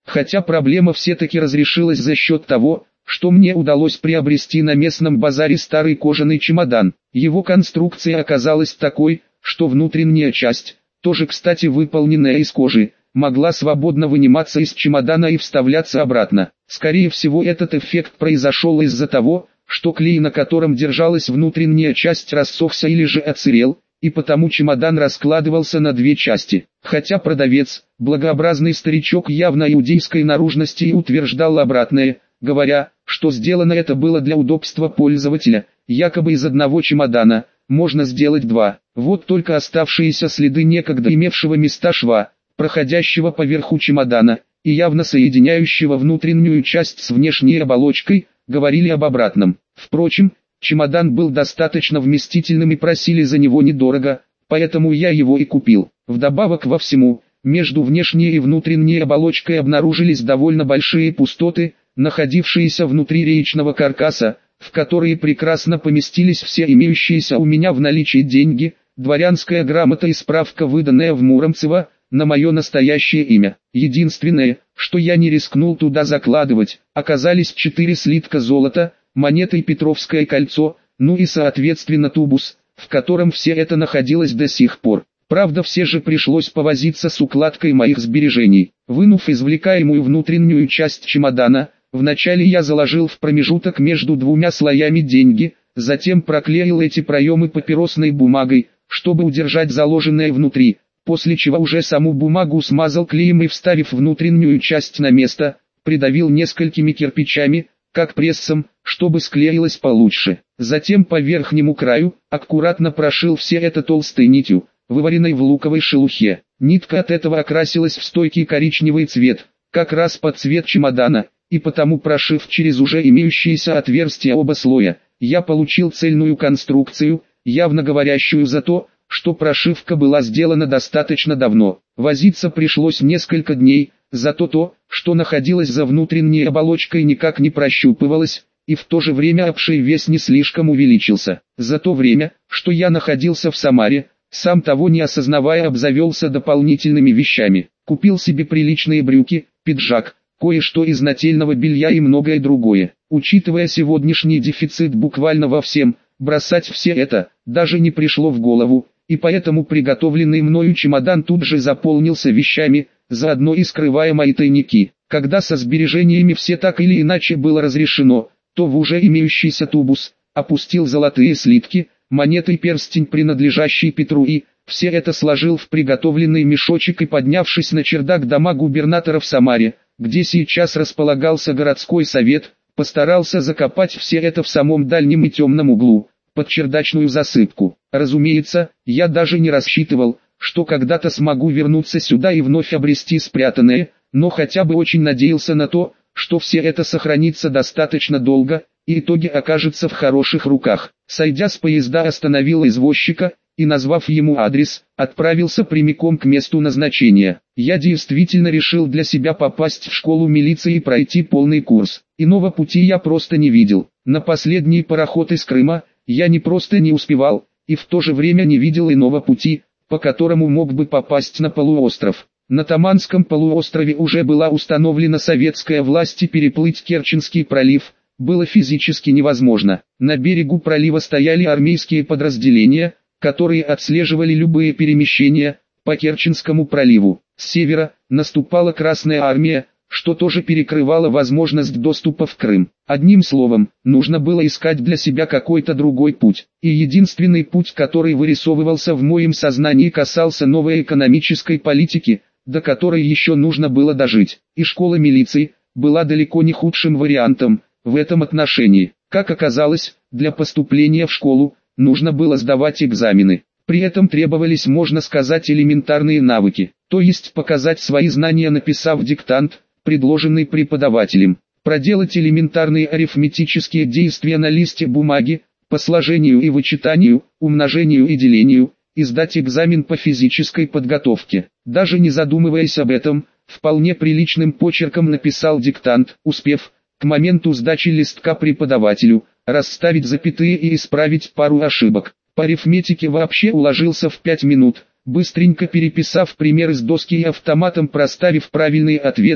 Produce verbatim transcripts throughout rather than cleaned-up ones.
Хотя проблема все-таки разрешилась за счет того, что мне удалось приобрести на местном базаре старый кожаный чемодан. Его конструкция оказалась такой, что внутренняя часть, тоже кстати выполненная из кожи, могла свободно выниматься из чемодана и вставляться обратно. Скорее всего, этот эффект произошел из-за того, что клей, на котором держалась внутренняя часть, рассохся или же отсырел, и потому чемодан раскладывался на две части. Хотя продавец, благообразный старичок явно иудейской наружности, и утверждал обратное, говоря, что сделано это было для удобства пользователя, якобы из одного чемодана можно сделать два. Вот только оставшиеся следы некогда имевшего места шва, проходящего по верху чемодана, и явно соединяющего внутреннюю часть с внешней оболочкой, говорили об обратном. Впрочем, чемодан был достаточно вместительным и просили за него недорого, поэтому я его и купил. Вдобавок во всему, между внешней и внутренней оболочкой обнаружились довольно большие пустоты, находившиеся внутри реечного каркаса, в которые прекрасно поместились все имеющиеся у меня в наличии деньги, дворянская грамота и справка, выданная в Муромцево, на мое настоящее имя. Единственное, что я не рискнул туда закладывать, оказались четыре слитка золота, монеты и Петровское кольцо, ну и соответственно тубус, в котором все это находилось до сих пор. Правда, все же пришлось повозиться с укладкой моих сбережений. Вынув извлекаемую внутреннюю часть чемодана, вначале я заложил в промежуток между двумя слоями деньги, затем проклеил эти проемы папиросной бумагой, чтобы удержать заложенное внутри, после чего уже саму бумагу смазал клеем и, вставив внутреннюю часть на место, придавил несколькими кирпичами, как прессом, чтобы склеилось получше. Затем по верхнему краю аккуратно прошил все это толстой нитью, вываренной в луковой шелухе. Нитка от этого окрасилась в стойкий коричневый цвет, как раз под цвет чемодана, и потому, прошив через уже имеющиеся отверстия оба слоя, я получил цельную конструкцию, явно говорящую за то, что прошивка была сделана достаточно давно. Возиться пришлось несколько дней, зато то, что находилось за внутренней оболочкой, никак не прощупывалось, и в то же время обшей вес не слишком увеличился. За то время, что я находился в Самаре, сам того не осознавая, обзавелся дополнительными вещами. Купил себе приличные брюки, пиджак, кое-что из нательного белья и многое другое. Учитывая сегодняшний дефицит буквально во всем, бросать все это даже не пришло в голову, и поэтому приготовленный мною чемодан тут же заполнился вещами, заодно и скрывая мои тайники. Когда со сбережениями все так или иначе было разрешено, то в уже имеющийся тубус опустил золотые слитки, монеты и перстень, принадлежащий Петру, и все это сложил в приготовленный мешочек и, поднявшись на чердак дома губернатора в Самаре, где сейчас располагался городской совет, постарался закопать все это в самом дальнем и темном углу, под чердачную засыпку. Разумеется, я даже не рассчитывал, что когда-то смогу вернуться сюда и вновь обрести спрятанное, но хотя бы очень надеялся на то, что все это сохранится достаточно долго, и итоге окажется в хороших руках. Сойдя с поезда, остановил извозчика, и, назвав ему адрес, отправился прямиком к месту назначения. Я действительно решил для себя попасть в школу милиции и пройти полный курс. Иного пути я просто не видел. На последний пароход из Крыма я не просто не успевал, и в то же время не видел иного пути, по которому мог бы попасть на полуостров. На Таманском полуострове уже была установлена советская власть, и переплыть Керченский пролив было физически невозможно. На берегу пролива стояли армейские подразделения, которые отслеживали любые перемещения по Керченскому проливу. С севера наступала Красная армия, что тоже перекрывало возможность доступа в Крым. Одним словом, нужно было искать для себя какой-то другой путь. И единственный путь, который вырисовывался в моем сознании, касался новой экономической политики, до которой еще нужно было дожить. И школа милиции была далеко не худшим вариантом в этом отношении. Как оказалось, для поступления в школу нужно было сдавать экзамены. При этом требовались, можно сказать, элементарные навыки, то есть показать свои знания, написав диктант, предложенный преподавателем, проделать элементарные арифметические действия на листе бумаги, по сложению и вычитанию, умножению и делению, и сдать экзамен по физической подготовке. Даже не задумываясь об этом, вполне приличным почерком написал диктант, успев, к моменту сдачи листка преподавателю, расставить запятые и исправить пару ошибок. По арифметике вообще уложился в пять минут, быстренько переписав примеры с доски и автоматом проставив правильные ответы,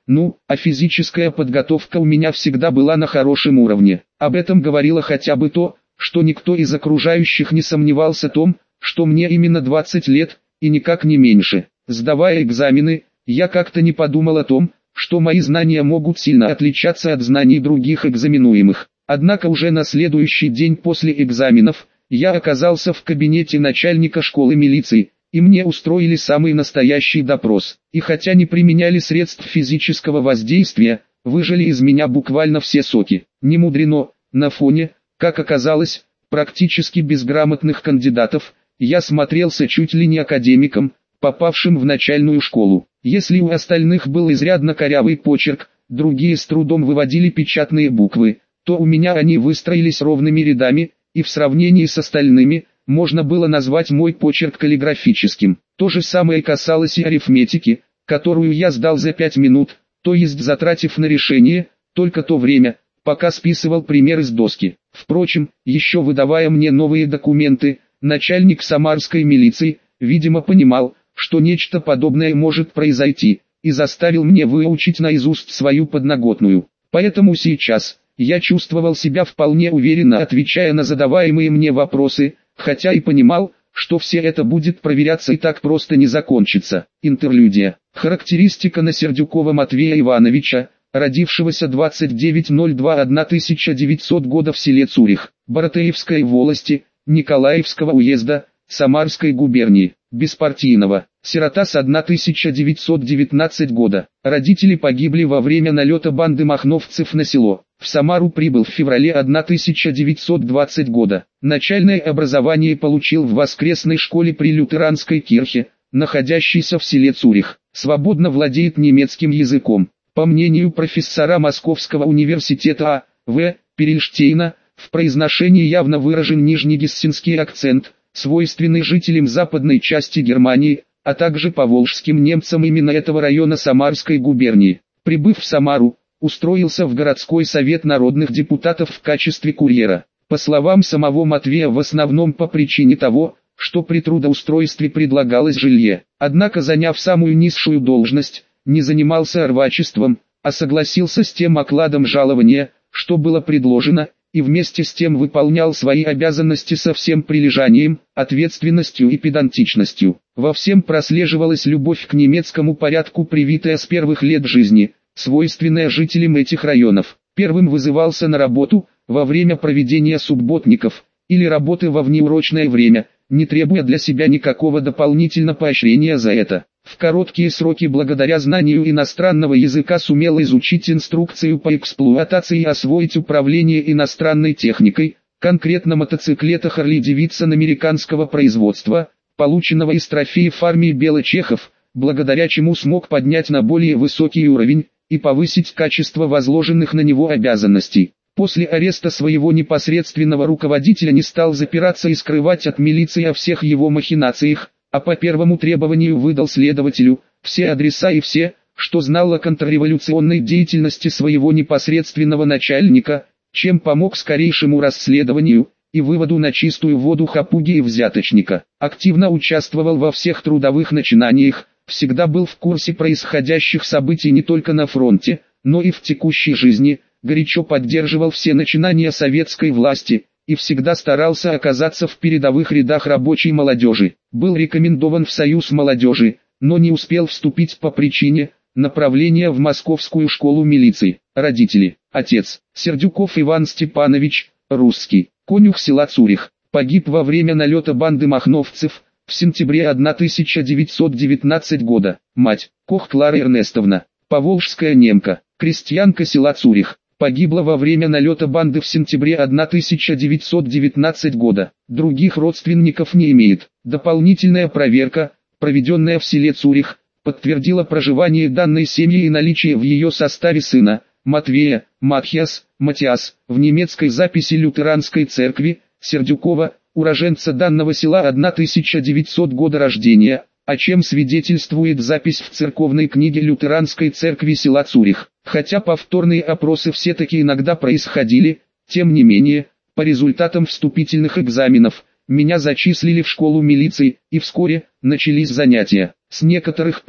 Ну, а физическая подготовка у меня всегда была на хорошем уровне. Об этом говорило хотя бы то, что никто из окружающих не сомневался в том, что мне именно двадцать лет, и никак не меньше. Сдавая экзамены, я как-то не подумал о том, что мои знания могут сильно отличаться от знаний других экзаменуемых. Однако уже на следующий день после экзаменов, я оказался в кабинете начальника школы милиции, и мне устроили самый настоящий допрос. И хотя не применяли средств физического воздействия, выжали из меня буквально все соки. Не мудрено, на фоне, как оказалось, практически безграмотных кандидатов, я смотрелся чуть ли не академиком, попавшим в начальную школу. Если у остальных был изрядно корявый почерк, другие с трудом выводили печатные буквы, то у меня они выстроились ровными рядами, и в сравнении с остальными, можно было назвать мой почерк каллиграфическим. То же самое касалось и арифметики, которую я сдал за пять минут, то есть затратив на решение только то время, пока списывал примеры с доски. Впрочем, еще выдавая мне новые документы, начальник самарской милиции, видимо, понимал, что нечто подобное может произойти, и заставил мне выучить наизусть свою подноготную. Поэтому сейчас я чувствовал себя вполне уверенно, отвечая на задаваемые мне вопросы, хотя и понимал, что все это будет проверяться и так просто не закончится. Интерлюдия. Характеристика на Сердюкова Матвея Ивановича, родившегося двадцать девятого ноль второго тысяча девятисотого года в селе Цурих, Баратеевской волости, Николаевского уезда, Самарской губернии, беспартийного, сирота с тысяча девятьсот девятнадцатого года. Родители погибли во время налета банды махновцев на село. В Самару прибыл в феврале тысяча девятьсот двадцатого года. Начальное образование получил в воскресной школе при лютеранской кирхе, находящейся в селе Цурих. Свободно владеет немецким языком. По мнению профессора Московского университета А. В. Перельштейна, в произношении явно выражен нижнегессенский акцент, свойственный жителям западной части Германии, а также поволжским немцам именно этого района Самарской губернии. Прибыв в Самару, устроился в городской совет народных депутатов в качестве курьера. По словам самого Матвея, в основном по причине того, что при трудоустройстве предлагалось жилье. Однако, заняв самую низшую должность, не занимался рвачеством, а согласился с тем окладом жалования, что было предложено, и вместе с тем выполнял свои обязанности со всем прилежанием, ответственностью и педантичностью. Во всем прослеживалась любовь к немецкому порядку, привитая с первых лет жизни, свойственная жителям этих районов. Первым вызывался на работу, во время проведения субботников, или работы во внеурочное время, не требуя для себя никакого дополнительного поощрения за это. В короткие сроки благодаря знанию иностранного языка сумел изучить инструкцию по эксплуатации и освоить управление иностранной техникой, конкретно мотоциклета Харли-Дэвидсон американского производства, полученного из трофеев армии Белочехов, благодаря чему смог поднять на более высокий уровень и повысить качество возложенных на него обязанностей. После ареста своего непосредственного руководителя не стал запираться и скрывать от милиции о всех его махинациях, а по первому требованию выдал следователю все адреса и все, что знал о контрреволюционной деятельности своего непосредственного начальника, чем помог скорейшему расследованию и выводу на чистую воду хапуги и взяточника. Активно участвовал во всех трудовых начинаниях, всегда был в курсе происходящих событий не только на фронте, но и в текущей жизни, горячо поддерживал все начинания советской власти и всегда старался оказаться в передовых рядах рабочей молодежи. Был рекомендован в Союз молодежи, но не успел вступить по причине направления в Московскую школу милиции. Родители: отец Сердюков Иван Степанович, русский, конюх села Цурих, погиб во время налета банды махновцев в сентябре тысяча девятьсот девятнадцатого года. Мать: Кох Клара Эрнестовна, поволжская немка, крестьянка села Цурих, погибла во время налета банды в сентябре тысяча девятьсот девятнадцатого года. Других родственников не имеет. Дополнительная проверка, проведенная в селе Цурих, подтвердила проживание данной семьи и наличие в ее составе сына, Матвея, Матхиас, Матиас, в немецкой записи лютеранской церкви, Сердюкова, уроженца данного села тысяча девятисотого года рождения, о чем свидетельствует запись в церковной книге лютеранской церкви села Цурих. Хотя повторные опросы все-таки иногда происходили, тем не менее, по результатам вступительных экзаменов, меня зачислили в школу милиции, и вскоре начались занятия. С некоторых пор,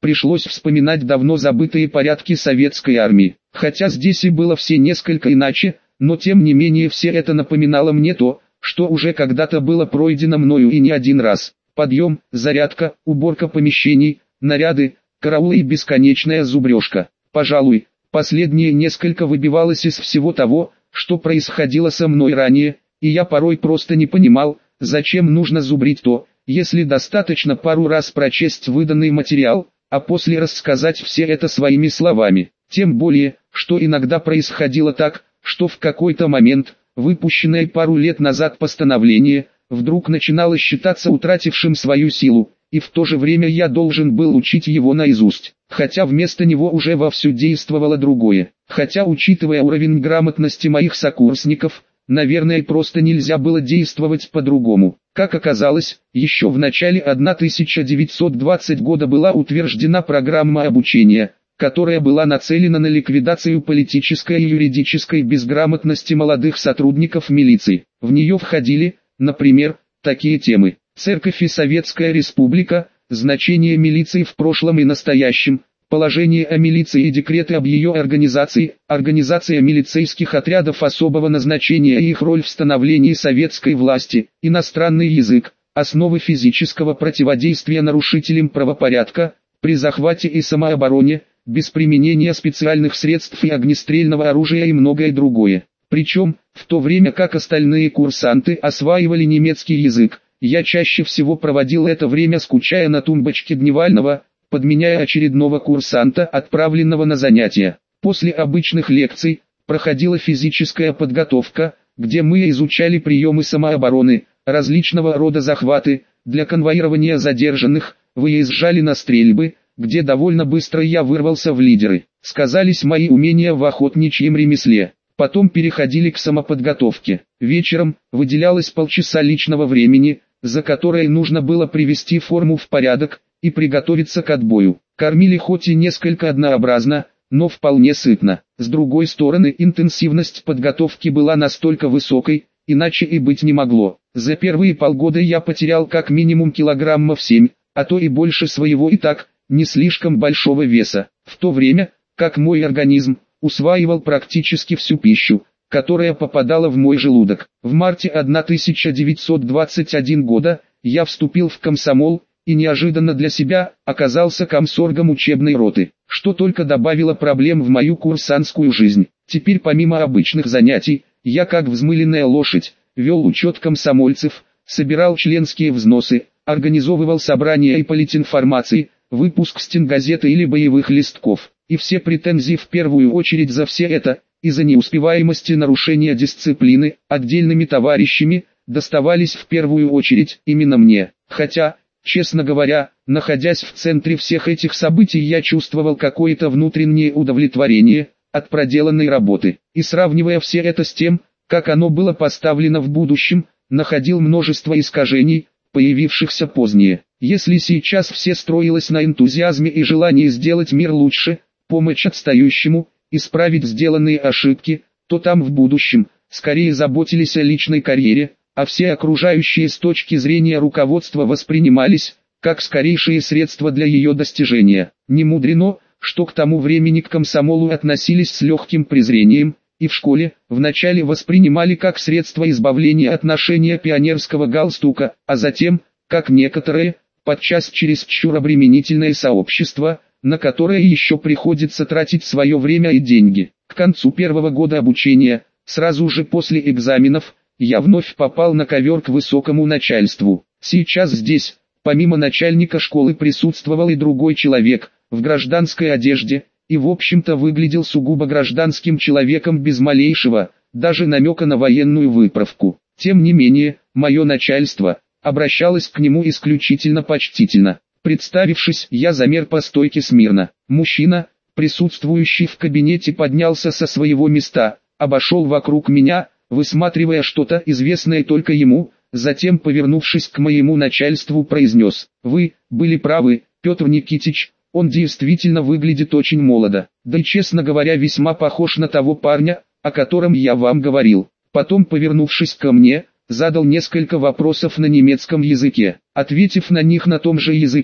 пришлось вспоминать давно забытые порядки советской армии. Хотя здесь и было все несколько иначе, но тем не менее все это напоминало мне то, что уже когда-то было пройдено мною и не один раз. Подъем, зарядка, уборка помещений, наряды, караулы и бесконечная зубрежка. Пожалуй, последнее несколько выбивалось из всего того, что происходило со мной ранее, и я порой просто не понимал, зачем нужно зубрить то, если достаточно пару раз прочесть выданный материал, а после рассказать все это своими словами. Тем более, что иногда происходило так, что в какой-то момент, выпущенное пару лет назад постановление, вдруг начинало считаться утратившим свою силу, и в то же время я должен был учить его наизусть, хотя вместо него уже вовсю действовало другое. Хотя, учитывая уровень грамотности моих сокурсников, наверное, просто нельзя было действовать по-другому. Как оказалось, еще в начале тысяча девятьсот двадцатого года была утверждена программа обучения, которая была нацелена на ликвидацию политической и юридической безграмотности молодых сотрудников милиции. В нее входили, например, такие темы: Церковь и Советская Республика, значение милиции в прошлом и настоящем, положение о милиции и декреты об ее организации, организация милицейских отрядов особого назначения и их роль в становлении советской власти, иностранный язык, основы физического противодействия нарушителям правопорядка, при захвате и самообороне, без применения специальных средств и огнестрельного оружия и многое другое. Причем, в то время как остальные курсанты осваивали немецкий язык, я чаще всего проводил это время, скучая на тумбочке дневального, подменяя очередного курсанта, отправленного на занятия. После обычных лекций проходила физическая подготовка, где мы изучали приемы самообороны, различного рода захваты, для конвоирования задержанных, выезжали на стрельбы, где довольно быстро я вырвался в лидеры. Сказались мои умения в охотничьем ремесле. Потом переходили к самоподготовке. Вечером выделялось полчаса личного времени, за которое нужно было привести форму в порядок и приготовиться к отбою. Кормили хоть и несколько однообразно, но вполне сытно. С другой стороны, интенсивность подготовки была настолько высокой, иначе и быть не могло. За первые полгода я потерял как минимум килограммов семь, а то и больше своего и так не слишком большого веса, в то время как мой организм усваивал практически всю пищу, которая попадала в мой желудок. В марте тысяча девятьсот двадцать первого года я вступил в комсомол и неожиданно для себя оказался комсоргом учебной роты, что только добавило проблем в мою курсантскую жизнь. Теперь помимо обычных занятий, я как взмыленная лошадь вел учет комсомольцев, собирал членские взносы, организовывал собрания и политинформации, выпуск стенгазеты или боевых листков. И все претензии в первую очередь за все это, из-за неуспеваемости нарушения дисциплины, отдельными товарищами, доставались в первую очередь именно мне. Хотя, честно говоря, находясь в центре всех этих событий, я чувствовал какое-то внутреннее удовлетворение от проделанной работы. И сравнивая все это с тем, как оно было поставлено в будущем, находил множество искажений, появившихся позднее. Если сейчас все строилось на энтузиазме и желании сделать мир лучше, помочь отстающему, исправить сделанные ошибки, то там в будущем, скорее заботились о личной карьере, а все окружающие с точки зрения руководства воспринимались, как скорейшие средства для ее достижения. Не мудрено, что к тому времени к комсомолу относились с легким презрением, и в школе вначале воспринимали как средство избавления от ношения пионерского галстука, а затем, как некоторые, подчас чересчур обременительное сообщество, на которое еще приходится тратить свое время и деньги. К концу первого года обучения, сразу же после экзаменов, я вновь попал на ковер к высокому начальству. Сейчас здесь, помимо начальника школы, присутствовал и другой человек, в гражданской одежде, и в общем-то выглядел сугубо гражданским человеком без малейшего, даже намека на военную выправку. Тем не менее, мое начальство обращалось к нему исключительно почтительно. Представившись, я замер по стойке смирно. Мужчина, присутствующий в кабинете, поднялся со своего места, обошел вокруг меня, высматривая что-то известное только ему, затем, повернувшись к моему начальству, произнес: «Вы были правы, Петр Никитич, он действительно выглядит очень молодо, да и, честно говоря, весьма похож на того парня, о котором я вам говорил». Потом, повернувшись ко мне, задал несколько вопросов на немецком языке. Ответив на них на том же языке,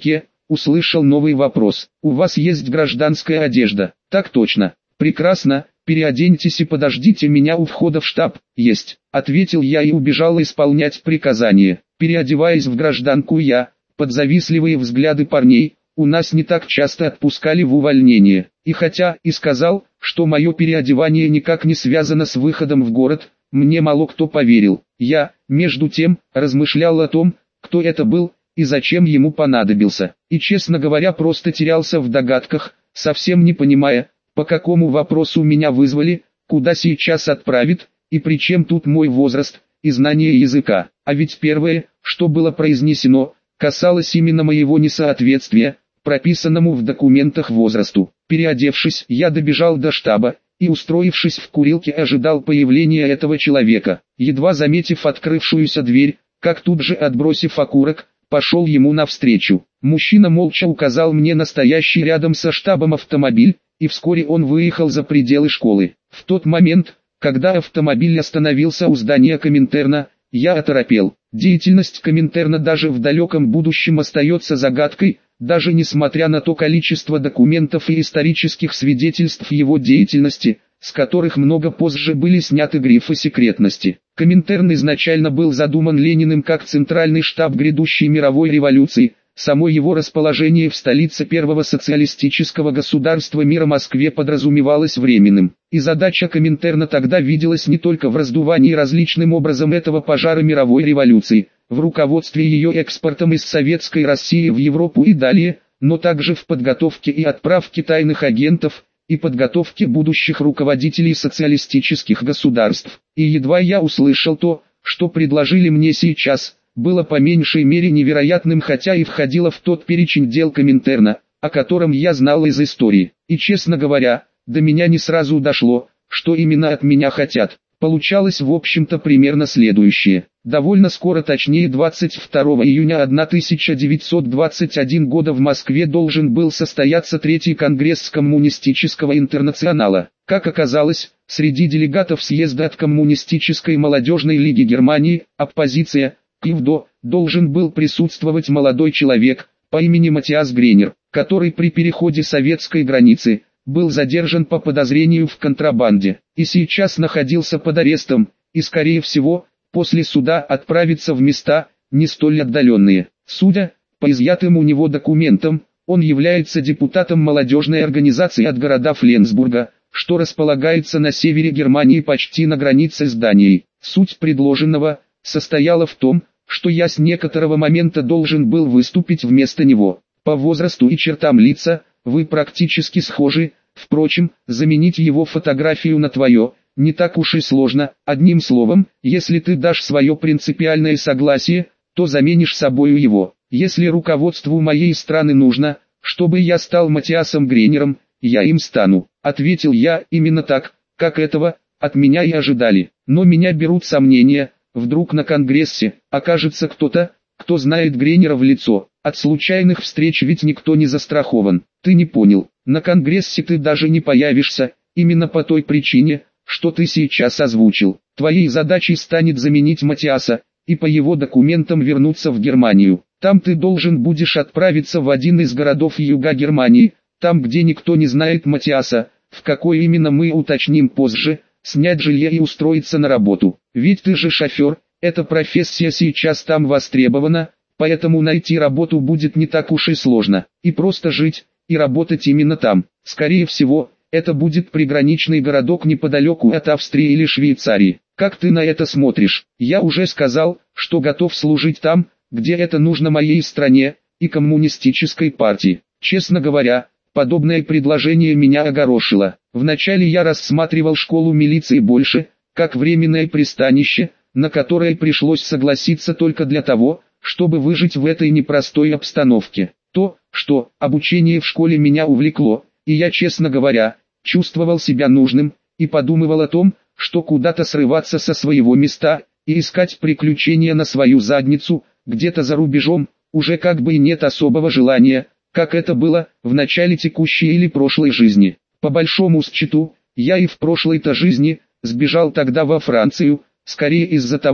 услышал новый вопрос. «У вас есть гражданская одежда?» «Так точно». «Прекрасно, переоденьтесь и подождите меня у входа в штаб». «Есть», — ответил я и убежал исполнять приказание. Переодеваясь в гражданку я, под завистливые взгляды парней, у нас не так часто отпускали в увольнение. И хотя и сказал, что мое переодевание никак не связано с выходом в город, мне мало кто поверил. Я, между тем, размышлял о том, кто это был и зачем ему понадобился. И, честно говоря, просто терялся в догадках, совсем не понимая, по какому вопросу меня вызвали, куда сейчас отправят, и при чем тут мой возраст и знание языка. А ведь первое, что было произнесено, касалось именно моего несоответствия, прописанному в документах возрасту. Переодевшись, я добежал до штаба, и, устроившись в курилке, ожидал появления этого человека. Едва заметив открывшуюся дверь, как тут же отбросив окурок, пошел ему навстречу. Мужчина молча указал мне на стоящий рядом со штабом автомобиль, и вскоре он выехал за пределы школы. В тот момент, когда автомобиль остановился у здания Коминтерна, я оторопел. Деятельность Коминтерна даже в далеком будущем остается загадкой, даже несмотря на то количество документов и исторических свидетельств его деятельности, с которых много позже были сняты грифы секретности. Коминтерн изначально был задуман Лениным как центральный штаб грядущей мировой революции. Само его расположение в столице первого социалистического государства мира Москве подразумевалось временным. И задача Коминтерна тогда виделась не только в раздувании различным образом этого пожара мировой революции, в руководстве ее экспортом из Советской России в Европу и далее, но также в подготовке и отправке тайных агентов, и подготовке будущих руководителей социалистических государств. И едва я услышал то, что предложили мне сейчас, было по меньшей мере невероятным, хотя и входило в тот перечень дел Коминтерна, о котором я знал из истории. И, честно говоря, до меня не сразу дошло, что именно от меня хотят. Получалось в общем-то примерно следующее. Довольно скоро, точнее двадцать второго июня тысяча девятьсот двадцать первого года в Москве должен был состояться третий конгресс Коммунистического интернационала. Как оказалось, среди делегатов съезда от Коммунистической молодежной лиги Германии, оппозиция, КИВДО, должен был присутствовать молодой человек, по имени Матиас Гренер, который при переходе советской границы, был задержан по подозрению в контрабанде, и сейчас находился под арестом, и скорее всего, после суда отправится в места, не столь отдаленные. Судя по изъятым у него документам, он является депутатом молодежной организации от города Фленсбурга, что располагается на севере Германии почти на границе с Данией. Суть предложенного состояла в том, что я с некоторого момента должен был выступить вместо него. По возрасту и чертам лица, вы практически схожи, впрочем, заменить его фотографию на твое, не так уж и сложно. Одним словом, если ты дашь свое принципиальное согласие, то заменишь собою его. Если руководству моей страны нужно, чтобы я стал Матиасом Гренером, я им стану, ответил я, именно так, как этого от меня и ожидали. Но меня берут сомнения. Вдруг на конгрессе окажется кто-то, кто знает Гренера в лицо. От случайных встреч ведь никто не застрахован. Ты не понял, на конгрессе ты даже не появишься, именно по той причине, что ты сейчас озвучил. Твоей задачей станет заменить Матиаса, и по его документам вернуться в Германию. Там ты должен будешь отправиться в один из городов юга Германии, там где никто не знает Матиаса, в какой именно мы уточним позже, снять жилье и устроиться на работу. Ведь ты же шофер, эта профессия сейчас там востребована, поэтому найти работу будет не так уж и сложно. И просто жить, и работать именно там. Скорее всего, это будет приграничный городок неподалеку от Австрии или Швейцарии. Как ты на это смотришь? Я уже сказал, что готов служить там, где это нужно моей стране, и коммунистической партии. Честно говоря, подобное предложение меня огорошило. Вначале я рассматривал школу милиции больше, как временное пристанище, на которое пришлось согласиться только для того, чтобы выжить в этой непростой обстановке. То, что обучение в школе меня увлекло, и я, честно говоря, чувствовал себя нужным, и подумывал о том, что куда-то срываться со своего места, и искать приключения на свою задницу, где-то за рубежом, уже как бы и нет особого желания, как это было в начале текущей или прошлой жизни. По большому счету, я и в прошлой-то жизни сбежал тогда во Францию, скорее из-за того,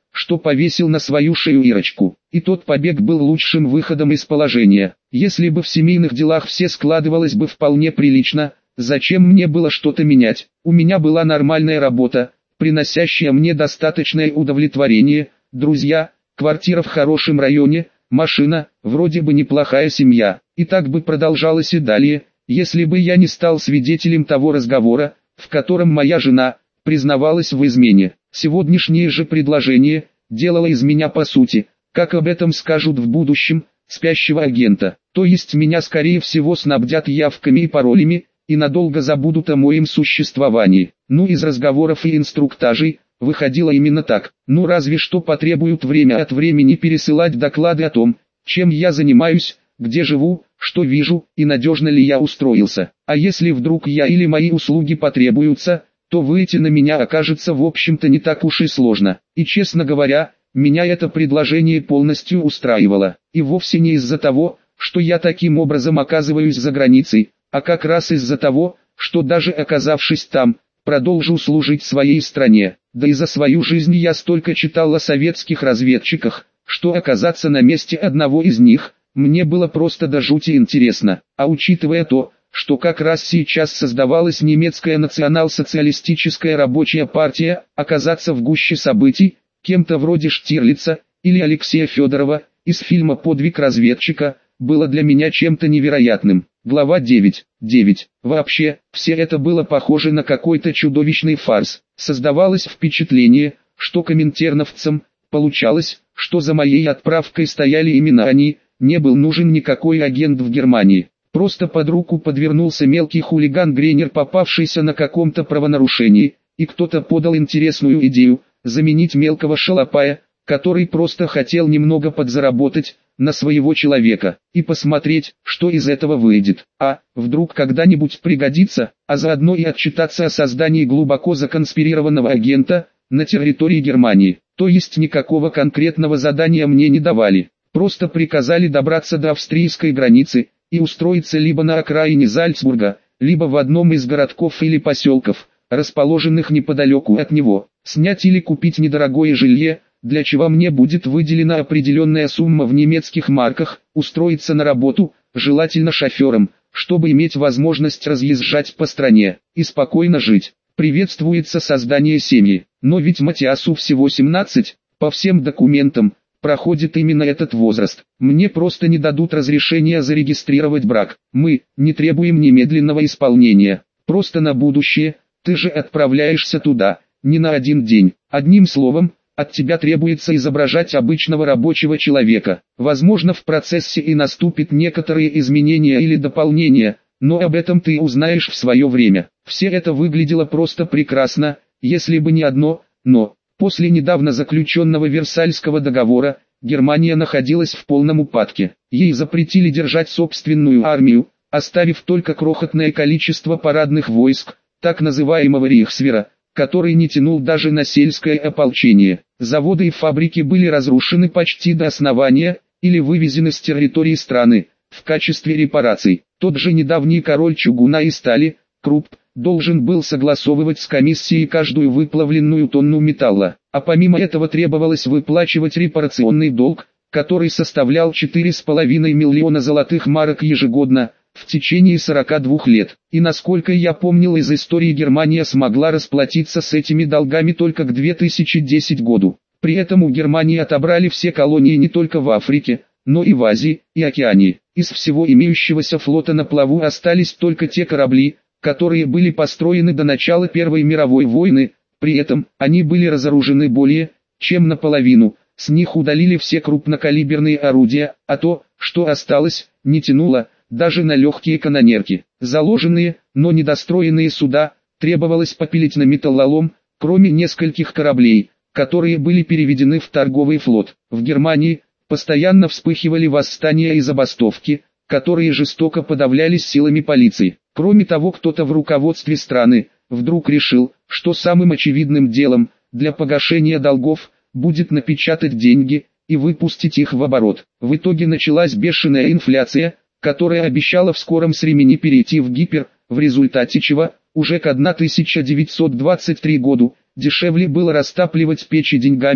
что повесил на свою шею Ирочку. И тот побег был лучшим выходом из положения. Если бы в семейных делах все складывалось бы вполне прилично, зачем мне было что-то менять? У меня была нормальная работа, приносящая мне достаточное удовлетворение, друзья, квартира в хорошем районе, машина, вроде бы неплохая семья. И так бы продолжалось и далее, если бы я не стал свидетелем того разговора, в котором моя жена признавалась в измене. Сегодняшнее же предложение делало из меня по сути, как об этом скажут в будущем, спящего агента. То есть меня скорее всего снабдят явками и паролями, и надолго забудут о моем существовании. Ну, из разговоров и инструктажей выходило именно так. Ну, разве что потребуют время от времени пересылать доклады о том, чем я занимаюсь, где живу, что вижу и надежно ли я устроился. А если вдруг я или мои услуги потребуются, то выйти на меня окажется в общем-то не так уж и сложно. И честно говоря, меня это предложение полностью устраивало. И вовсе не из-за того, что я таким образом оказываюсь за границей, а как раз из-за того, что даже оказавшись там, продолжу служить своей стране. Да и за свою жизнь я столько читал о советских разведчиках, что оказаться на месте одного из них, мне было просто до жути интересно. А учитывая то, что как раз сейчас создавалась немецкая национал-социалистическая рабочая партия, оказаться в гуще событий, кем-то вроде Штирлица или Алексея Федорова, из фильма «Подвиг разведчика», было для меня чем-то невероятным. Глава девять. девять. Вообще, все это было похоже на какой-то чудовищный фарс. Создавалось впечатление, что коминтерновцам получалось, что за моей отправкой стояли именно они, не был нужен никакой агент в Германии. Просто под руку подвернулся мелкий хулиган-гренер, попавшийся на каком-то правонарушении, и кто-то подал интересную идею – заменить мелкого шалопая, который просто хотел немного подзаработать, на своего человека, и посмотреть, что из этого выйдет. А, вдруг когда-нибудь пригодится, а заодно и отчитаться о создании глубоко законспирированного агента на территории Германии. То есть никакого конкретного задания мне не давали, просто приказали добраться до австрийской границы и устроиться либо на окраине Зальцбурга, либо в одном из городков или поселков, расположенных неподалеку от него, снять или купить недорогое жилье, для чего мне будет выделена определенная сумма в немецких марках, устроиться на работу, желательно шофером, чтобы иметь возможность разъезжать по стране и спокойно жить. Приветствуется создание семьи, но ведь Матиасу всего семнадцать, по всем документам, проходит именно этот возраст. Мне просто не дадут разрешения зарегистрировать брак. Мы не требуем немедленного исполнения, просто на будущее. Ты же отправляешься туда, не на один день. Одним словом, от тебя требуется изображать обычного рабочего человека. Возможно, в процессе и наступит некоторые изменения или дополнения, но об этом ты узнаешь в свое время. Все это выглядело просто прекрасно, если бы не одно «но». После недавно заключенного Версальского договора, Германия находилась в полном упадке. Ей запретили держать собственную армию, оставив только крохотное количество парадных войск, так называемого Рейхсвера, который не тянул даже на сельское ополчение. Заводы и фабрики были разрушены почти до основания, или вывезены с территории страны, в качестве репараций. Тот же недавний король чугуна и стали, Крупп, должен был согласовывать с комиссией каждую выплавленную тонну металла, а помимо этого требовалось выплачивать репарационный долг, который составлял четыре с половиной миллиона золотых марок ежегодно, в течение сорока двух лет. И насколько я помнил из истории, Германия смогла расплатиться с этими долгами только к две тысячи десятому году. При этом у Германии отобрали все колонии не только в Африке, но и в Азии и Океании. Из всего имеющегося флота на плаву остались только те корабли, которые были построены до начала Первой мировой войны, при этом они были разоружены более чем наполовину, с них удалили все крупнокалиберные орудия, а то, что осталось, не тянуло даже на легкие канонерки. Заложенные, но недостроенные суда требовалось попилить на металлолом, кроме нескольких кораблей, которые были переведены в торговый флот. В Германии постоянно вспыхивали восстания и забастовки, которые жестоко подавлялись силами полиции. Кроме того, кто-то в руководстве страны вдруг решил, что самым очевидным делом для погашения долгов будет напечатать деньги и выпустить их в оборот. В итоге началась бешеная инфляция, которая обещала в скором времени перейти в гипер, в результате чего, уже к тысяча девятьсот двадцать третьему году, дешевле было растапливать печи деньгами,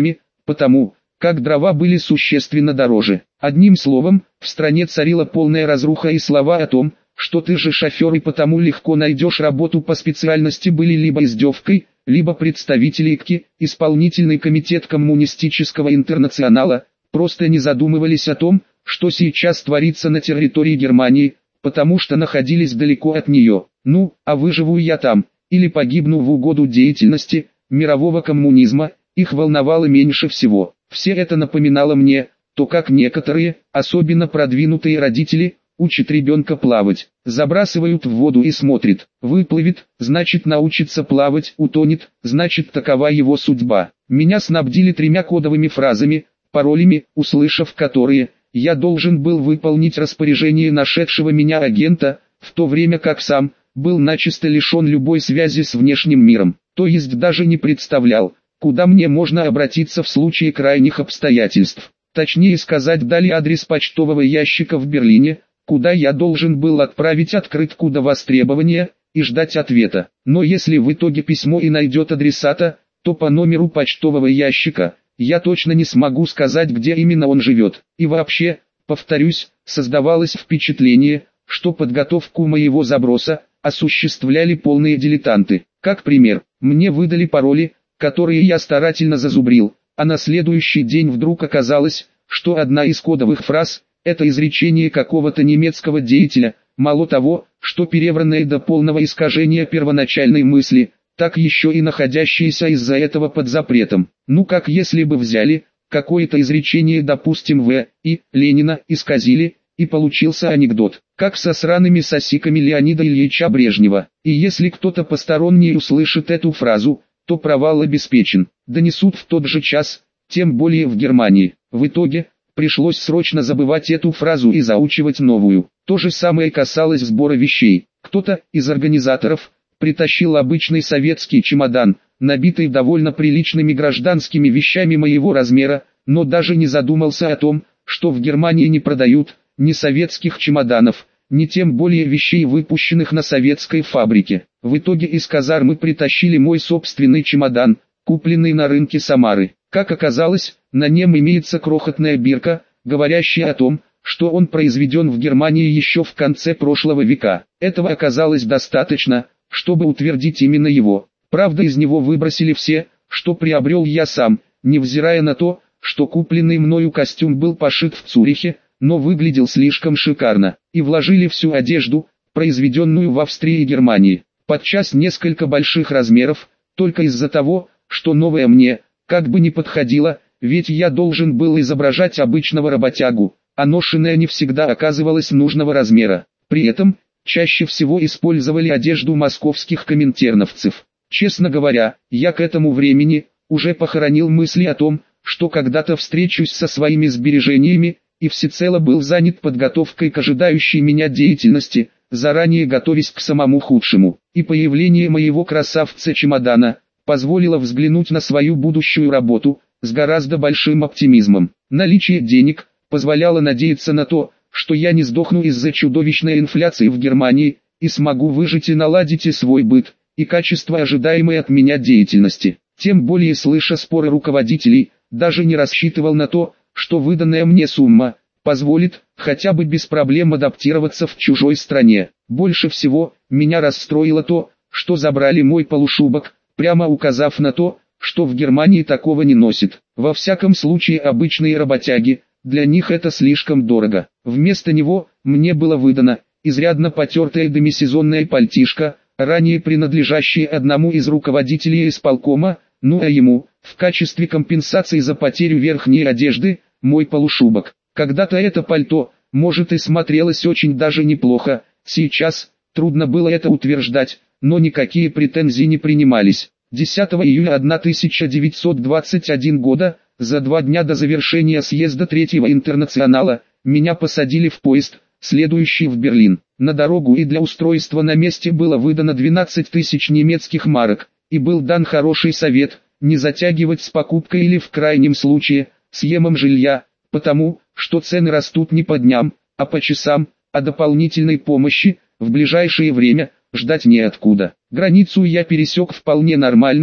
потому как дрова были существенно дороже. Одним словом, в стране царила полная разруха, и слова о том, что ты же шофер и потому легко найдешь работу по специальности, были либо издевкой, либо представители ИККИ, исполнительный комитет коммунистического интернационала, просто не задумывались о том, что сейчас творится на территории Германии, потому что находились далеко от нее. Ну, а выживу я там, или погибну в угоду деятельности мирового коммунизма, их волновало меньше всего. Все это напоминало мне, то как некоторые, особенно продвинутые родители, учат ребенка плавать, забрасывают в воду и смотрят, выплывет, значит научится плавать, утонет, значит такова его судьба. Меня снабдили тремя кодовыми фразами, паролями, услышав которые, я должен был выполнить распоряжение нашедшего меня агента, в то время как сам был начисто лишен любой связи с внешним миром, то есть даже не представлял, куда мне можно обратиться в случае крайних обстоятельств. Точнее сказать, дали адрес почтового ящика в Берлине, куда я должен был отправить открытку до востребования и ждать ответа. Но если в итоге письмо и найдет адресата, то по номеру почтового ящика я точно не смогу сказать, где именно он живет. И вообще, повторюсь, создавалось впечатление, что подготовку моего заброса осуществляли полные дилетанты. Как пример, мне выдали пароли, которые я старательно зазубрил, а на следующий день вдруг оказалось, что одна из кодовых фраз – это изречение какого-то немецкого деятеля, мало того, что перевранное до полного искажения первоначальной мысли, так еще и находящееся из-за этого под запретом. Ну как если бы взяли какое-то изречение, допустим, В. и Ленина, исказили, и получился анекдот, как со сраными сосиками Леонида Ильича Брежнева. И если кто-то посторонний услышит эту фразу, то провал обеспечен, донесут в тот же час, тем более в Германии. В итоге, пришлось срочно забывать эту фразу и заучивать новую. То же самое касалось сбора вещей. Кто-то из организаторов притащил обычный советский чемодан, набитый довольно приличными гражданскими вещами моего размера, но даже не задумался о том, что в Германии не продают ни советских чемоданов, ни тем более вещей, выпущенных на советской фабрике. В итоге из казармы притащили мой собственный чемодан, купленный на рынке Самары. Как оказалось, на нем имеется крохотная бирка, говорящая о том, что он произведен в Германии еще в конце прошлого века. Этого оказалось достаточно, чтобы утвердить именно его. Правда, из него выбросили все, что приобрел я сам, невзирая на то, что купленный мною костюм был пошит в Цюрихе, но выглядел слишком шикарно, и вложили всю одежду, произведенную в Австрии и Германии, подчас несколько больших размеров, только из-за того, что новое мне, как бы не подходило, ведь я должен был изображать обычного работягу, а ношеное не всегда оказывалось нужного размера. При этом, чаще всего использовали одежду московских коминтерновцев. Честно говоря, я к этому времени уже похоронил мысли о том, что когда-то встречусь со своими сбережениями, и всецело был занят подготовкой к ожидающей меня деятельности, заранее готовясь к самому худшему. И появление моего красавца-чемодана позволило взглянуть на свою будущую работу с гораздо большим оптимизмом. Наличие денег позволяло надеяться на то, что я не сдохну из-за чудовищной инфляции в Германии, и смогу выжить и наладить и свой быт, и качество ожидаемой от меня деятельности. Тем более, слыша споры руководителей, даже не рассчитывал на то, что выданная мне сумма позволит хотя бы без проблем адаптироваться в чужой стране. Больше всего меня расстроило то, что забрали мой полушубок, прямо указав на то, что в Германии такого не носят. Во всяком случае, обычные работяги, для них это слишком дорого. Вместо него мне было выдано изрядно потертое демисезонное пальтишко, ранее принадлежащее одному из руководителей исполкома, ну а ему, в качестве компенсации за потерю верхней одежды, мой полушубок. Когда-то это пальто, может, и смотрелось очень даже неплохо, сейчас, трудно было это утверждать, но никакие претензии не принимались. десятого июля тысяча девятьсот двадцать первого года, за два дня до завершения съезда Третьего Интернационала, меня посадили в поезд, следующий в Берлин. На дорогу и для устройства на месте было выдано двенадцать тысяч немецких марок, и был дан хороший совет, не затягивать с покупкой или в крайнем случае, съемом жилья, потому, что цены растут не по дням, а по часам, а дополнительной помощи, в ближайшее время, ждать неоткуда. Границу я пересек вполне нормально,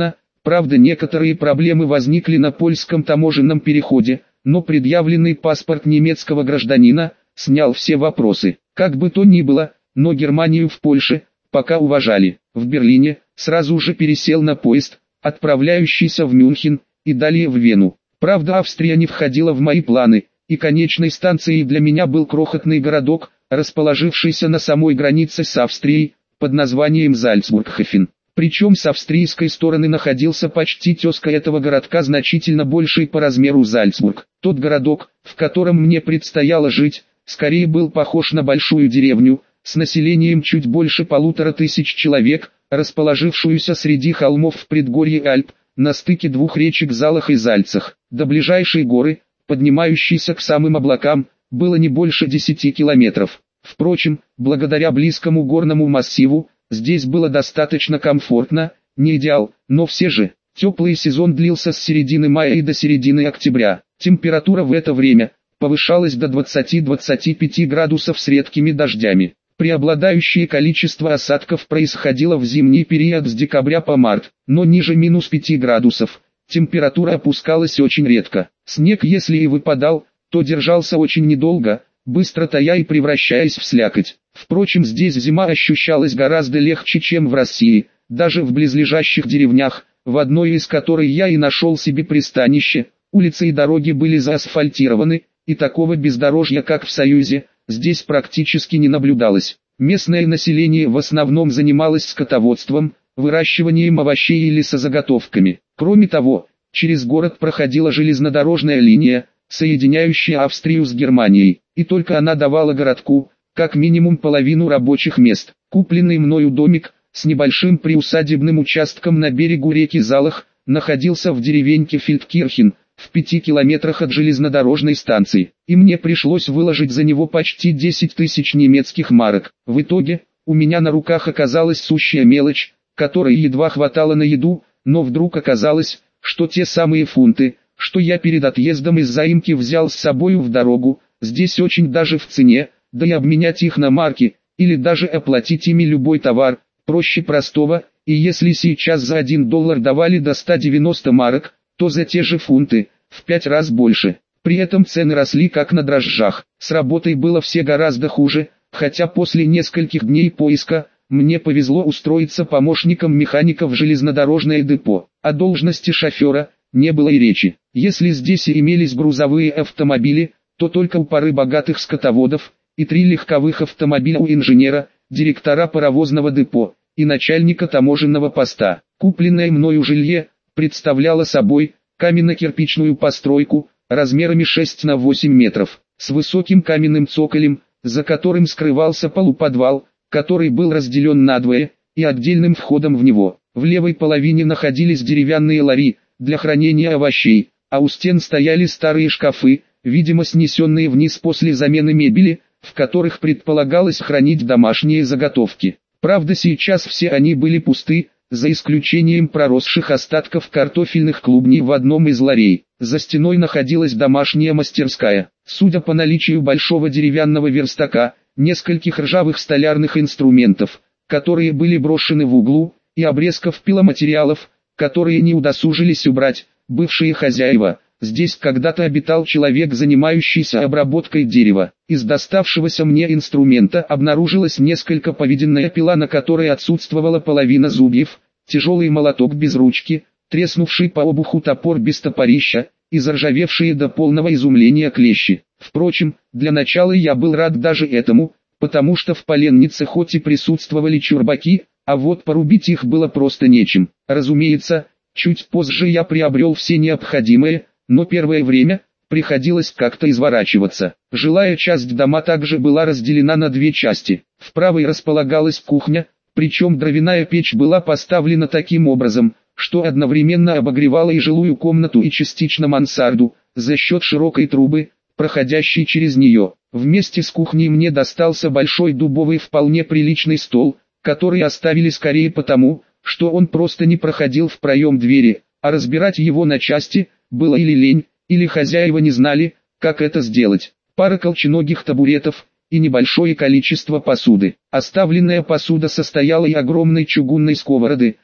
Правда, некоторые проблемы возникли на польском таможенном переходе, но предъявленный паспорт немецкого гражданина снял все вопросы. Как бы то ни было, но Германию в Польше пока уважали. В Берлине сразу же пересел на поезд, отправляющийся в Мюнхен и далее в Вену. Правда, Австрия не входила в мои планы, и конечной станцией для меня был крохотный городок, расположившийся на самой границе с Австрией, под названием Зальцбургхофен. Причем с австрийской стороны находился почти тезка этого городка, значительно больший по размеру Зальцбург. Тот городок, в котором мне предстояло жить, скорее был похож на большую деревню, с населением чуть больше полутора тысяч человек, расположившуюся среди холмов в предгорье Альп, на стыке двух речек Залах и Зальцах. До ближайшей горы, поднимающейся к самым облакам, было не больше десяти километров. Впрочем, благодаря близкому горному массиву, здесь было достаточно комфортно, не идеал, но все же. Теплый сезон длился с середины мая и до середины октября. Температура в это время повышалась до двадцати-двадцати пяти градусов с редкими дождями. Преобладающее количество осадков происходило в зимний период с декабря по март, но ниже минус пяти градусов. Температура опускалась очень редко. Снег, если и выпадал, то держался очень недолго, быстро тая и превращаясь в слякоть. Впрочем, здесь зима ощущалась гораздо легче, чем в России, даже в близлежащих деревнях, в одной из которых я и нашел себе пристанище. Улицы и дороги были заасфальтированы, и такого бездорожья, как в Союзе, здесь практически не наблюдалось. Местное население в основном занималось скотоводством, выращиванием овощей и лесозаготовками. Кроме того, через город проходила железнодорожная линия, соединяющая Австрию с Германией, и только она давала городку, как минимум половину рабочих мест. Купленный мною домик, с небольшим приусадебным участком на берегу реки Залах, находился в деревеньке Фельдкирхен, в пяти километрах от железнодорожной станции, и мне пришлось выложить за него почти десять тысяч немецких марок. В итоге, у меня на руках оказалась сущая мелочь, которой едва хватало на еду, но вдруг оказалось, что те самые фунты, что я перед отъездом из заимки взял с собою в дорогу, здесь очень даже в цене, да и обменять их на марки, или даже оплатить ими любой товар, проще простого, и если сейчас за один доллар давали до ста девяноста марок, то за те же фунты, в пять раз больше. При этом цены росли как на дрожжах. С работой было все гораздо хуже, хотя после нескольких дней поиска, мне повезло устроиться помощником механика в железнодорожное депо. О должности шофера не было и речи. Если здесь и имелись грузовые автомобили, то только у пары богатых скотоводов, и три легковых автомобиля у инженера, директора паровозного депо и начальника таможенного поста. Купленное мною жилье представляло собой каменно-кирпичную постройку размерами шесть на восемь метров, с высоким каменным цоколем, за которым скрывался полуподвал, который был разделен надвое, и отдельным входом в него. В левой половине находились деревянные лари для хранения овощей, а у стен стояли старые шкафы, видимо снесенные вниз после замены мебели, в которых предполагалось хранить домашние заготовки. Правда, сейчас все они были пусты, за исключением проросших остатков картофельных клубней в одном из ларей. За стеной находилась домашняя мастерская. Судя по наличию большого деревянного верстака, нескольких ржавых столярных инструментов, которые были брошены в углу, и обрезков пиломатериалов, которые не удосужились убрать бывшие хозяева, здесь когда-то обитал человек, занимающийся обработкой дерева. Из доставшегося мне инструмента обнаружилось несколько поведенная пила, на которой отсутствовала половина зубьев, тяжелый молоток без ручки, треснувший по обуху топор без топорища, и заржавевшие до полного изумления клещи. Впрочем, для начала я был рад даже этому, потому что в поленнице хоть и присутствовали чурбаки, а вот порубить их было просто нечем. Разумеется, чуть позже я приобрел все необходимое, но первое время приходилось как-то изворачиваться. Жилая часть дома также была разделена на две части. В правой располагалась кухня, причем дровяная печь была поставлена таким образом, что одновременно обогревала и жилую комнату, и частично мансарду, за счет широкой трубы, проходящей через нее. Вместе с кухней мне достался большой дубовый вполне приличный стол, который оставили скорее потому, что он просто не проходил в проем двери, а разбирать его на части было или лень, или хозяева не знали, как это сделать. Пара колченогих табуретов и небольшое количество посуды. Оставленная посуда состояла из огромной чугунной сковороды,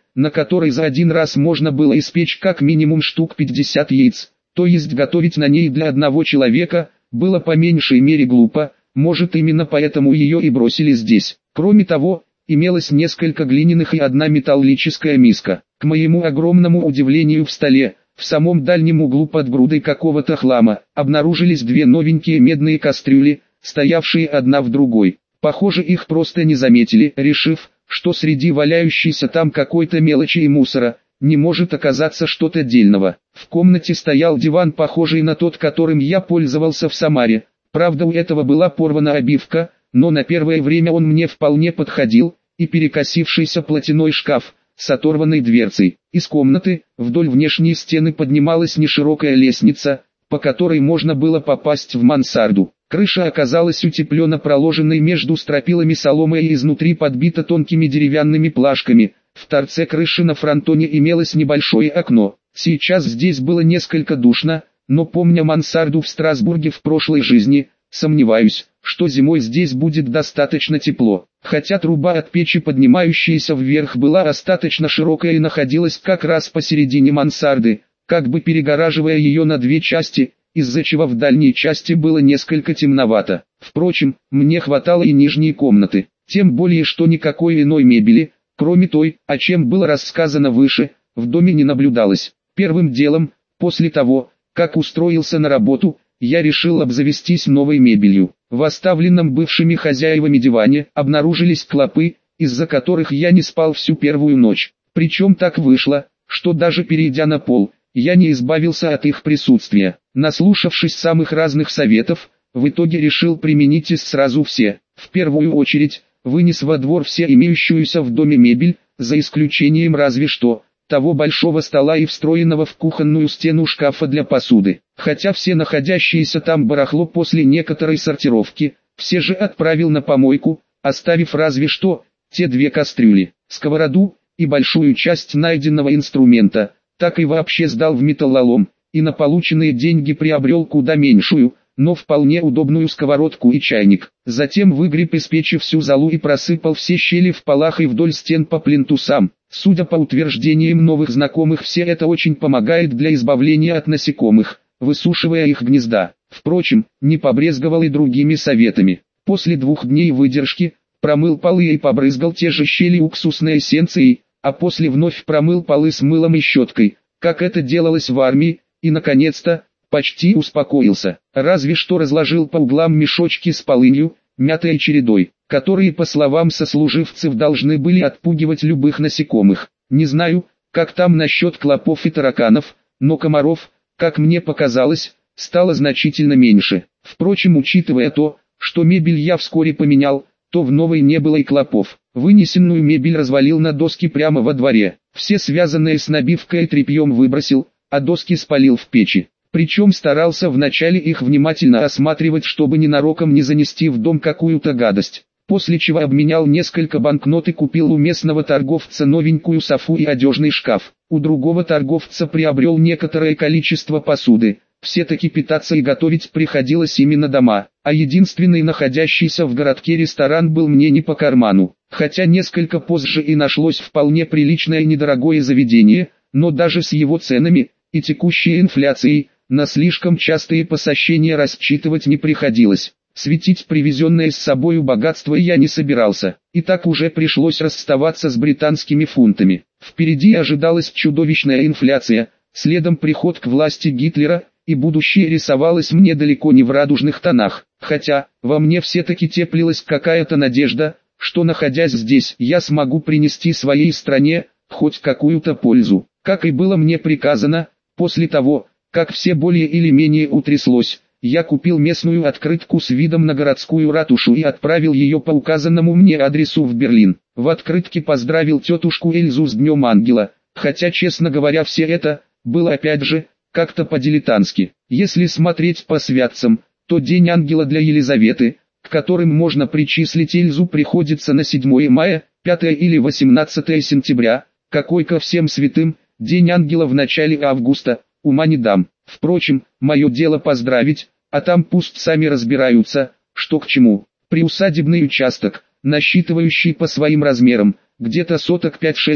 на которой за один раз можно было испечь как минимум штук пятьдесят яиц, то есть готовить на ней для одного человека, было по меньшей мере глупо, может именно поэтому ее и бросили здесь. Кроме того, имелось несколько глиняных и одна металлическая миска. К моему огромному удивлению в столе, в самом дальнем углу под грудой какого-то хлама, обнаружились две новенькие медные кастрюли, стоявшие одна в другой. Похоже, их просто не заметили, решив, что среди валяющейся там какой-то мелочи и мусора, не может оказаться что-то дельного. В комнате стоял диван, похожий на тот, которым я пользовался в Самаре. Правда, у этого была порвана обивка, но на первое время он мне вполне подходил, и перекосившийся платяной шкаф с оторванной дверцей. Из комнаты, вдоль внешней стены поднималась неширокая лестница, по которой можно было попасть в мансарду. Крыша оказалась утеплена проложенной между стропилами соломой и изнутри подбита тонкими деревянными плашками. В торце крыши на фронтоне имелось небольшое окно. Сейчас здесь было несколько душно, но помня мансарду в Страсбурге в прошлой жизни, сомневаюсь, что зимой здесь будет достаточно тепло. Хотя труба от печи, поднимающаяся вверх, была достаточно широкая и находилась как раз посередине мансарды, как бы перегораживая ее на две части, из-за чего в дальней части было несколько темновато. Впрочем, мне хватало и нижней комнаты, тем более что никакой иной мебели, кроме той, о чем было рассказано выше, в доме не наблюдалось. Первым делом, после того, как устроился на работу, я решил обзавестись новой мебелью. В оставленном бывшими хозяевами диване обнаружились клопы, из-за которых я не спал всю первую ночь. Причем так вышло, что даже перейдя на пол, я не избавился от их присутствия. Наслушавшись самых разных советов, в итоге решил применить их сразу все. В первую очередь, вынес во двор все имеющуюся в доме мебель, за исключением разве что того большого стола и встроенного в кухонную стену шкафа для посуды. Хотя все находящиеся там барахло после некоторой сортировки, все же отправил на помойку, оставив разве что те две кастрюли, сковороду и большую часть найденного инструмента, так и вообще сдал в металлолом, и на полученные деньги приобрел куда меньшую, но вполне удобную сковородку и чайник. Затем выгреб из печи всю золу и просыпал все щели в полах и вдоль стен по плинтусам. Судя по утверждениям новых знакомых, все это очень помогает для избавления от насекомых, высушивая их гнезда. Впрочем, не побрезговал и другими советами. После двух дней выдержки, промыл полы и побрызгал те же щели уксусной эссенцией, а после вновь промыл полы с мылом и щеткой, как это делалось в армии, и наконец-то, почти успокоился. Разве что разложил по углам мешочки с полынью, мятой чередой, которые, по словам сослуживцев, должны были отпугивать любых насекомых. Не знаю, как там насчет клопов и тараканов, но комаров, как мне показалось, стало значительно меньше. Впрочем, учитывая то, что мебель я вскоре поменял, то в новой не было и клопов. Вынесенную мебель развалил на доски прямо во дворе. Все связанные с набивкой и тряпьем выбросил, а доски спалил в печи. Причем старался вначале их внимательно осматривать, чтобы ненароком не занести в дом какую-то гадость. После чего обменял несколько банкнот и купил у местного торговца новенькую софу и одежный шкаф. У другого торговца приобрел некоторое количество посуды. Все-таки питаться и готовить приходилось именно дома, а единственный находящийся в городке ресторан был мне не по карману. Хотя несколько позже и нашлось вполне приличное и недорогое заведение, но даже с его ценами и текущей инфляцией, на слишком частые посещения рассчитывать не приходилось. Светить привезенное с собою богатство я не собирался, и так уже пришлось расставаться с британскими фунтами. Впереди ожидалась чудовищная инфляция, следом приход к власти Гитлера, и будущее рисовалось мне далеко не в радужных тонах. Хотя, во мне все-таки теплилась какая-то надежда, что, находясь здесь, я смогу принести своей стране хоть какую-то пользу. Как и было мне приказано, после того, как все более или менее утряслось, я купил местную открытку с видом на городскую ратушу и отправил ее по указанному мне адресу в Берлин. В открытке поздравил тетушку Эльзу с Днем Ангела, хотя, честно говоря, все это было опять же как-то по-дилетантски. Если смотреть по святцам, то День Ангела для Елизаветы, к которым можно причислить Эльзу, приходится на седьмое мая, пятое или восемнадцатое сентября, какой ко всем святым, День Ангела в начале августа, ума не дам. Впрочем, мое дело поздравить, а там пусть сами разбираются, что к чему. Приусадебный участок, насчитывающий по своим размерам, где-то соток пять-шесть,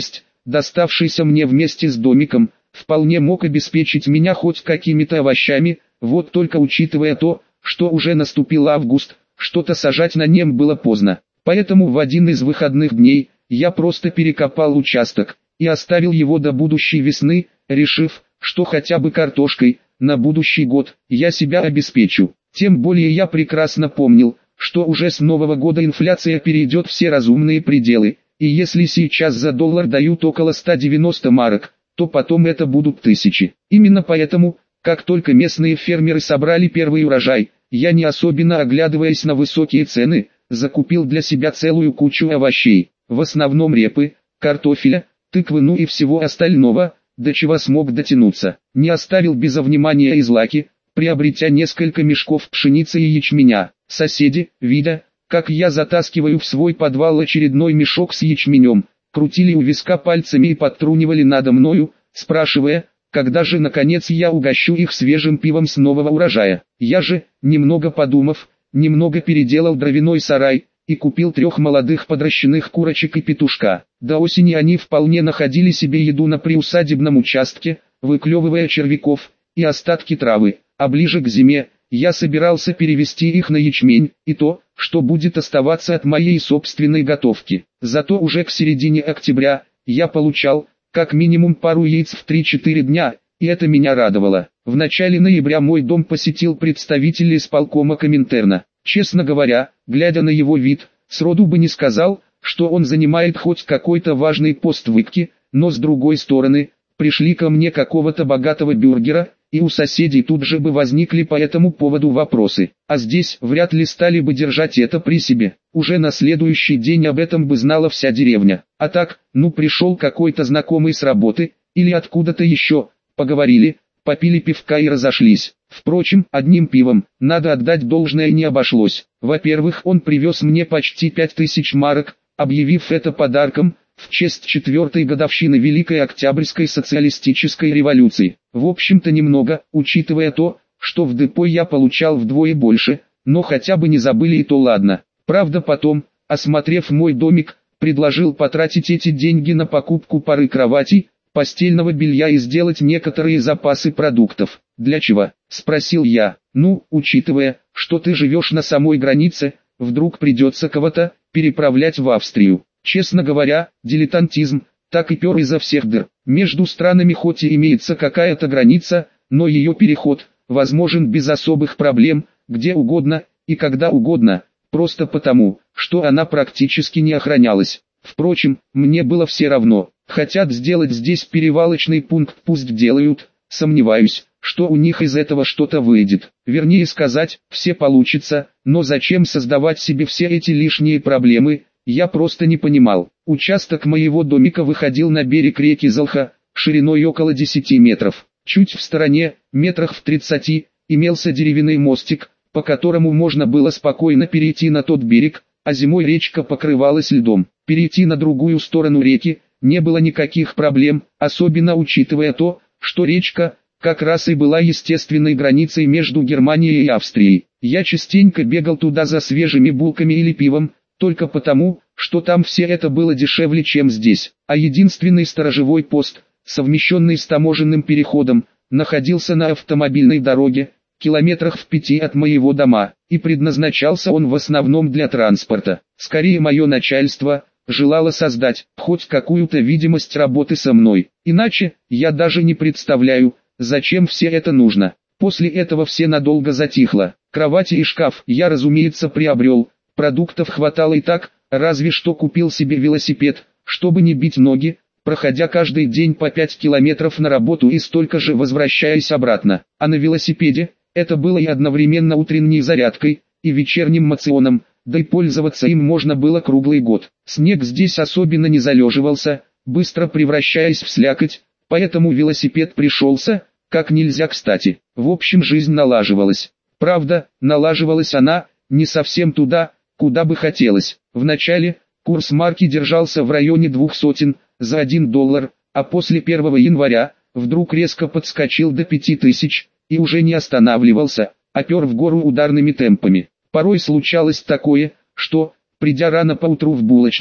доставшийся мне вместе с домиком, вполне мог обеспечить меня хоть какими-то овощами, вот только учитывая то, что уже наступил август, что-то сажать на нем было поздно. Поэтому в один из выходных дней, я просто перекопал участок и оставил его до будущей весны, решив, что хотя бы картошкой, на будущий год, я себя обеспечу. Тем более я прекрасно помнил, что уже с Нового года инфляция перейдет все разумные пределы, и если сейчас за доллар дают около ста девяноста марок, то потом это будут тысячи. Именно поэтому, как только местные фермеры собрали первый урожай, я, не особенно оглядываясь на высокие цены, закупил для себя целую кучу овощей, в основном репы, картофеля, тыквы, ну и всего остального, до чего смог дотянуться. Не оставил без внимания и злаки, приобретя несколько мешков пшеницы и ячменя. Соседи, видя, как я затаскиваю в свой подвал очередной мешок с ячменем, крутили у виска пальцами и подтрунивали надо мною, спрашивая, когда же наконец я угощу их свежим пивом с нового урожая. Я же, немного подумав, немного переделал дровяной сарай и купил трех молодых подращенных курочек и петушка. До осени они вполне находили себе еду на приусадебном участке, выклевывая червяков и остатки травы, а ближе к зиме я собирался перевести их на ячмень и то, что будет оставаться от моей собственной готовки. Зато уже к середине октября я получал как минимум пару яиц в три-четыре дня, и это меня радовало. В начале ноября мой дом посетил представитель исполкома Коминтерна. Честно говоря, глядя на его вид, сроду бы не сказал, что он занимает хоть какой-то важный пост в ИККе, но с другой стороны, пришли ко мне какого-то богатого бюргера, и у соседей тут же бы возникли по этому поводу вопросы, а здесь вряд ли стали бы держать это при себе. Уже на следующий день об этом бы знала вся деревня. А так, ну пришел какой-то знакомый с работы, или откуда-то еще, поговорили, попили пивка и разошлись. Впрочем, одним пивом, надо отдать должное, не обошлось. Во-первых, он привез мне почти пять тысяч марок, объявив это подарком, в честь четвертой годовщины Великой Октябрьской социалистической революции. В общем-то немного, учитывая то, что в депо я получал вдвое больше, но хотя бы не забыли, и то ладно. Правда потом, осмотрев мой домик, предложил потратить эти деньги на покупку пары кроватей, постельного белья и сделать некоторые запасы продуктов. «Для чего?» – спросил я. «Ну, учитывая, что ты живешь на самой границе, вдруг придется кого-то переправлять в Австрию». Честно говоря, дилетантизм так и пер изо всех дыр. Между странами хоть и имеется какая-то граница, но ее переход возможен без особых проблем, где угодно и когда угодно, просто потому, что она практически не охранялась. Впрочем, мне было все равно. Хотят сделать здесь перевалочный пункт, пусть делают, сомневаюсь, что у них из этого что-то выйдет. Вернее сказать, все получится, но зачем создавать себе все эти лишние проблемы? Я просто не понимал. Участок моего домика выходил на берег реки Золха, шириной около десяти метров. Чуть в стороне, метрах в тридцати, имелся деревянный мостик, по которому можно было спокойно перейти на тот берег, а зимой речка покрывалась льдом. Перейти на другую сторону реки не было никаких проблем, особенно учитывая то, что речка как раз и была естественной границей между Германией и Австрией. Я частенько бегал туда за свежими булками или пивом, только потому, что там все это было дешевле, чем здесь, а единственный сторожевой пост, совмещенный с таможенным переходом, находился на автомобильной дороге, километрах в пяти от моего дома, и предназначался он в основном для транспорта. Скорее, мое начальство желало создать хоть какую-то видимость работы со мной, иначе, я даже не представляю, зачем все это нужно. После этого все надолго затихло. Кровати и шкаф я, разумеется, приобрел. Продуктов хватало и так, разве что купил себе велосипед, чтобы не бить ноги, проходя каждый день по пять километров на работу и столько же возвращаясь обратно. А на велосипеде, это было и одновременно утренней зарядкой, и вечерним моционом, да и пользоваться им можно было круглый год. Снег здесь особенно не залеживался, быстро превращаясь в слякоть, поэтому велосипед пришелся, как нельзя кстати. В общем, жизнь налаживалась. Правда, налаживалась она не совсем туда, куда бы хотелось. Вначале курс марки держался в районе двух сотен за один доллар, а после первого января вдруг резко подскочил до пяти тысяч и уже не останавливался, а пер в гору ударными темпами. Порой случалось такое, что, придя рано поутру в булочную,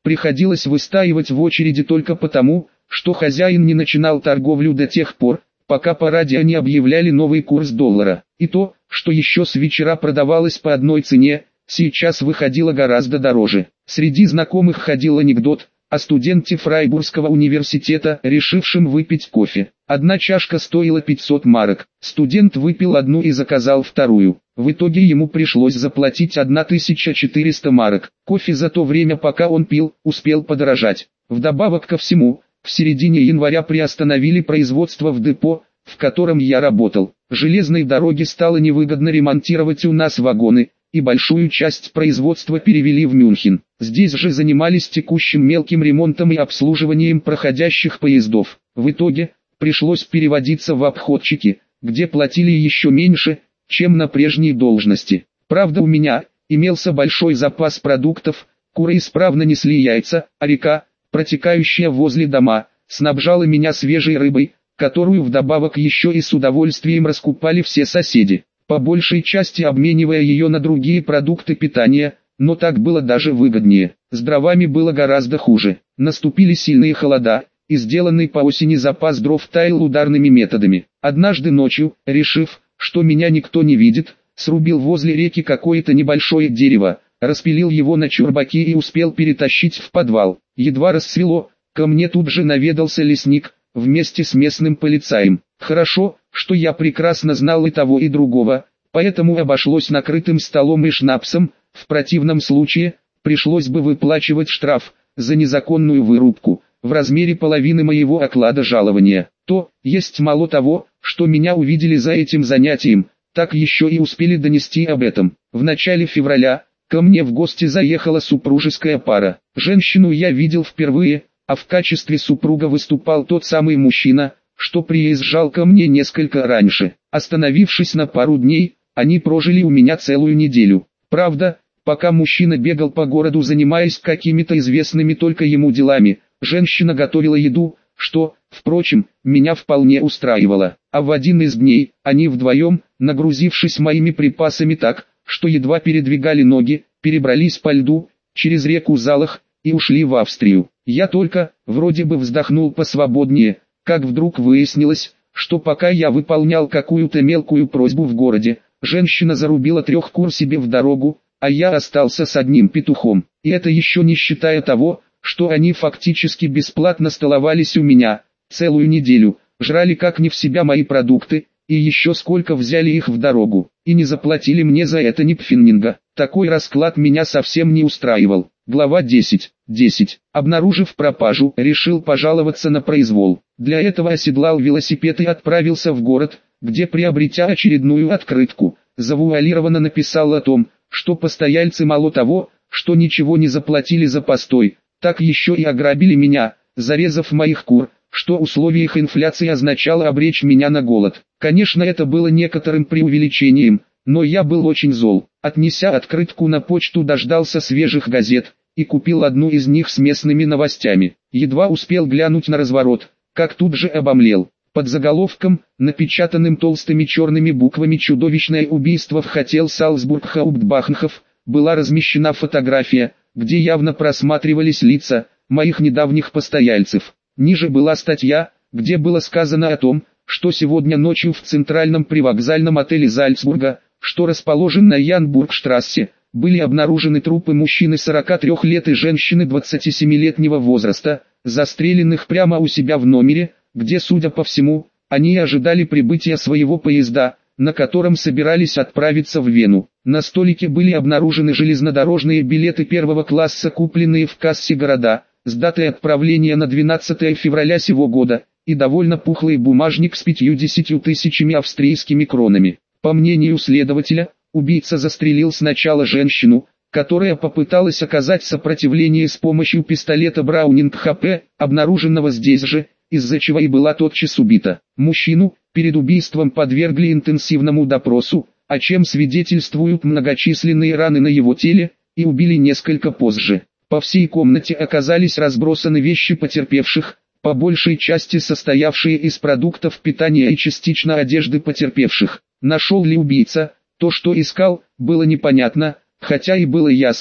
Приходилось выстаивать в очереди только потому, что хозяин не начинал торговлю до тех пор, пока по радио не объявляли новый курс доллара. И то, что еще с вечера продавалось по одной цене, сейчас выходило гораздо дороже. Среди знакомых ходил анекдот о студенте Фрайбургского университета, решившем выпить кофе. Одна чашка стоила пятьсот марок. Студент выпил одну и заказал вторую. В итоге ему пришлось заплатить тысячу четыреста марок. Кофе за то время, пока он пил, успел подорожать. Вдобавок ко всему, в середине января приостановили производство в депо, в котором я работал. Железной дороге стало невыгодно ремонтировать у нас вагоны, и большую часть производства перевели в Мюнхен. Здесь же занимались текущим мелким ремонтом и обслуживанием проходящих поездов. В итоге, пришлось переводиться в обходчики, где платили еще меньше, чем на прежней должности. Правда, у меня имелся большой запас продуктов, куры исправно несли яйца, а река, протекающая возле дома, снабжала меня свежей рыбой, которую вдобавок еще и с удовольствием раскупали все соседи, по большей части обменивая ее на другие продукты питания, но так было даже выгоднее. С дровами было гораздо хуже. Наступили сильные холода, и сделанный по осени запас дров таял ударными методами. Однажды ночью, решив, что меня никто не видит, срубил возле реки какое-то небольшое дерево, распилил его на чурбаки и успел перетащить в подвал. Едва рассвело, ко мне тут же наведался лесник, вместе с местным полицаем. Хорошо, что я прекрасно знал и того и другого, поэтому обошлось накрытым столом и шнапсом, в противном случае, пришлось бы выплачивать штраф за незаконную вырубку, в размере половины моего оклада жалования. То, есть мало того, что меня увидели за этим занятием, так еще и успели донести об этом. В начале февраля, ко мне в гости заехала супружеская пара. Женщину я видел впервые, а в качестве супруга выступал тот самый мужчина, что приезжал ко мне несколько раньше. Остановившись на пару дней, они прожили у меня целую неделю. Правда, пока мужчина бегал по городу, занимаясь какими-то известными только ему делами, женщина готовила еду, что, впрочем, меня вполне устраивало. А в один из дней, они вдвоем, нагрузившись моими припасами так, что едва передвигали ноги, перебрались по льду, через реку Залах, и ушли в Австрию. Я только, вроде бы вздохнул посвободнее, как вдруг выяснилось, что пока я выполнял какую-то мелкую просьбу в городе, женщина зарубила трех кур себе в дорогу, а я остался с одним петухом. И это еще не считая того, что они фактически бесплатно столовались у меня, целую неделю, жрали как не в себя мои продукты, и еще сколько взяли их в дорогу, и не заплатили мне за это ни пфенинга. Такой расклад меня совсем не устраивал. Глава десять. десять. Обнаружив пропажу, решил пожаловаться на произвол. Для этого оседлал велосипед и отправился в город, где, приобретя очередную открытку, завуалированно написал о том, что постояльцы мало того, что ничего не заплатили за постой, так еще и ограбили меня, зарезав моих кур, что в условиях инфляции означало обречь меня на голод. Конечно, это было некоторым преувеличением, но я был очень зол. Отнеся открытку на почту, дождался свежих газет и купил одну из них с местными новостями. Едва успел глянуть на разворот, как тут же обомлел. Под заголовком, напечатанным толстыми черными буквами «Чудовищное убийство в хотел Салцбург Хауптбахнхоф», была размещена фотография, где явно просматривались лица моих недавних постояльцев. Ниже была статья, где было сказано о том, что сегодня ночью в центральном привокзальном отеле Зальцбурга, что расположен на Янбургштрассе, были обнаружены трупы мужчины сорока трёх лет и женщины двадцатисемилетнего возраста, застреленных прямо у себя в номере, где, судя по всему, они ожидали прибытия своего поезда, на котором собирались отправиться в Вену. На столике были обнаружены железнодорожные билеты первого класса, купленные в кассе города, с датой отправления на двенадцатое февраля сего года, и довольно пухлый бумажник с пятьюдесятью тысячами австрийскими кронами. По мнению следователя, убийца застрелил сначала женщину, которая попыталась оказать сопротивление с помощью пистолета Браунинг эйч пи, обнаруженного здесь же, из-за чего и была тотчас убита. Мужчину перед убийством подвергли интенсивному допросу, о чем свидетельствуют многочисленные раны на его теле, и убили несколько позже. По всей комнате оказались разбросаны вещи потерпевших, по большей части состоявшие из продуктов питания и частично одежды потерпевших. Нашел ли убийца то, что искал, было непонятно, хотя и было ясно,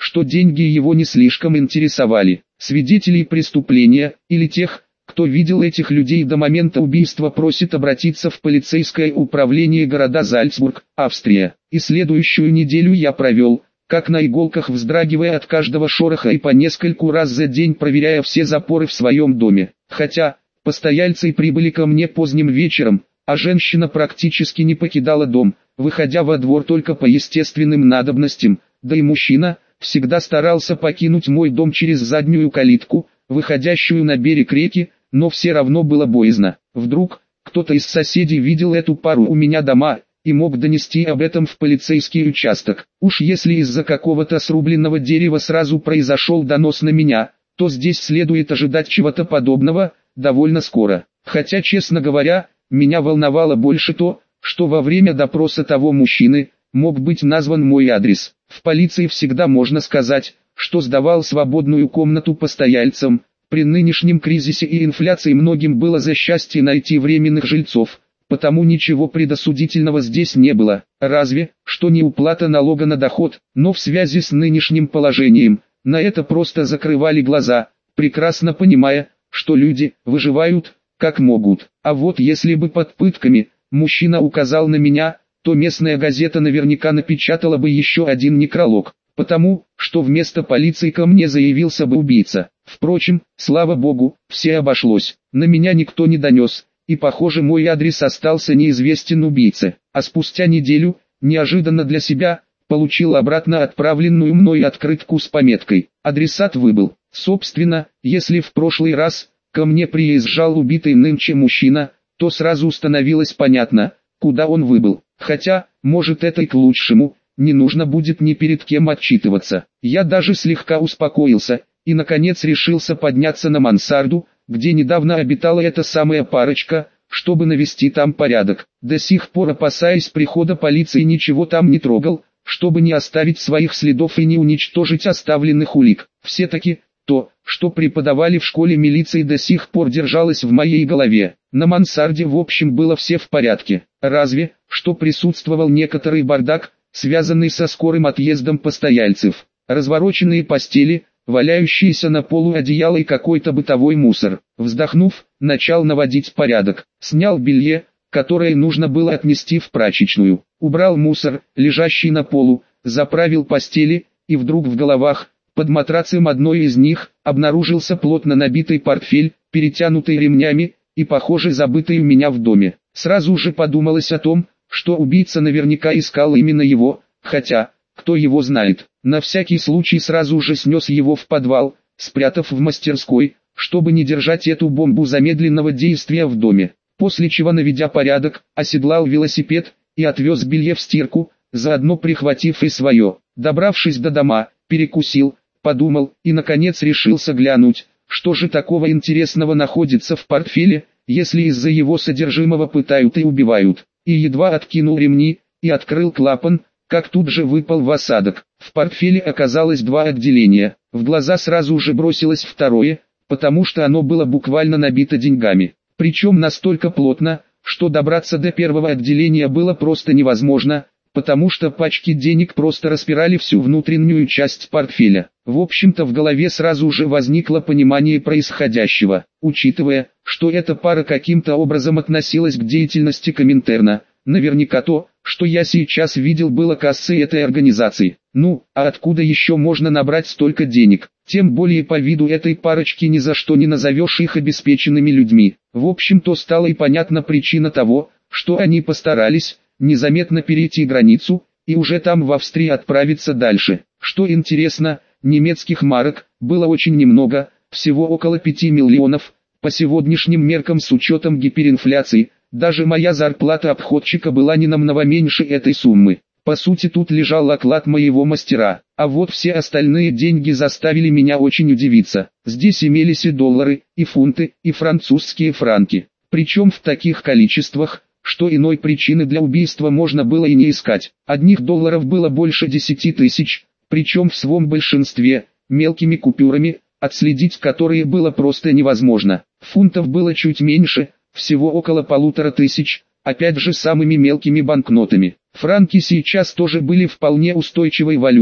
что деньги его не слишком интересовали. Свидетелей преступления, или тех, кто видел этих людей до момента убийства, просит обратиться в полицейское управление города Зальцбург, Австрия. И следующую неделю я провел, как на иголках, вздрагивая от каждого шороха и по нескольку раз за день проверяя все запоры в своем доме. Хотя, постояльцы прибыли ко мне поздним вечером, а женщина практически не покидала дом, выходя во двор только по естественным надобностям, да и мужчина всегда старался покинуть мой дом через заднюю калитку, выходящую на берег реки, но все равно было боязно. Вдруг, кто-то из соседей видел эту пару у меня дома, и мог донести об этом в полицейский участок. Уж если из-за какого-то срубленного дерева сразу произошел донос на меня, то здесь следует ожидать чего-то подобного, довольно скоро. Хотя, честно говоря, меня волновало больше то, что во время допроса того мужчины мог быть назван мой адрес. В полиции всегда можно сказать, что сдавал свободную комнату постояльцам. При нынешнем кризисе и инфляции многим было за счастье найти временных жильцов, потому ничего предосудительного здесь не было, разве что не уплата налога на доход, но в связи с нынешним положением, на это просто закрывали глаза, прекрасно понимая, что люди выживают, как могут. А вот если бы под пытками мужчина указал на меня, то местная газета наверняка напечатала бы еще один некролог, потому что вместо полиции ко мне заявился бы убийца. Впрочем, слава богу, все обошлось, на меня никто не донес, и похоже мой адрес остался неизвестен убийце. А спустя неделю, неожиданно для себя, получил обратно отправленную мной открытку с пометкой «Адресат выбыл». Собственно, если в прошлый раз ко мне приезжал убитый нынче мужчина, то сразу становилось понятно, куда он выбыл. Хотя, может, это и к лучшему, не нужно будет ни перед кем отчитываться. Я даже слегка успокоился, и наконец решился подняться на мансарду, где недавно обитала эта самая парочка, чтобы навести там порядок. До сих пор, опасаясь прихода полиции, ничего там не трогал, чтобы не оставить своих следов и не уничтожить оставленных улик. Все-таки, то, что преподавали в школе милиции, до сих пор держалось в моей голове. На мансарде в общем было все в порядке, разве что присутствовал некоторый бардак, связанный со скорым отъездом постояльцев. Развороченные постели, валяющиеся на полу одеяло и какой-то бытовой мусор. Вздохнув, начал наводить порядок. Снял белье, которое нужно было отнести в прачечную. Убрал мусор, лежащий на полу, заправил постели, и вдруг в головах, под матрацем одной из них, обнаружился плотно набитый портфель, перетянутый ремнями, и, похоже, забытый у меня в доме. Сразу же подумалось о том, что убийца наверняка искал именно его, хотя, кто его знает. На всякий случай сразу же снес его в подвал, спрятав в мастерской, чтобы не держать эту бомбу замедленного действия в доме. После чего, наведя порядок, оседлал велосипед и отвез белье в стирку, заодно прихватив и свое. Добравшись до дома, перекусил, подумал и наконец решился глянуть, что же такого интересного находится в портфеле, если из-за его содержимого пытают и убивают. И едва откинул ремни и открыл клапан, как тут же выпал в осадок. В портфеле оказалось два отделения. В глаза сразу же бросилось второе, потому что оно было буквально набито деньгами. Причем настолько плотно, что добраться до первого отделения было просто невозможно, потому что пачки денег просто распирали всю внутреннюю часть портфеля. В общем-то, в голове сразу же возникло понимание происходящего. Учитывая, что эта пара каким-то образом относилась к деятельности Коминтерна, наверняка то, что я сейчас видел, было кассой этой организации. Ну, а откуда еще можно набрать столько денег? Тем более по виду этой парочки ни за что не назовешь их обеспеченными людьми. В общем-то, стала и понятна причина того, что они постарались незаметно перейти границу и уже там в Австрии отправиться дальше. Что интересно, немецких марок было очень немного, всего около пяти миллионов, по сегодняшним меркам с учетом гиперинфляции. Даже моя зарплата обходчика была не намного меньше этой суммы. По сути, тут лежал оклад моего мастера, а вот все остальные деньги заставили меня очень удивиться. Здесь имелись и доллары, и фунты, и французские франки. Причем в таких количествах, что иной причины для убийства можно было и не искать. Одних долларов было больше десяти тысяч, причем в своем большинстве, мелкими купюрами, отследить которые было просто невозможно. Фунтов было чуть меньше, всего около полутора тысяч, опять же самыми мелкими банкнотами. Франки сейчас тоже были вполне устойчивой валютой,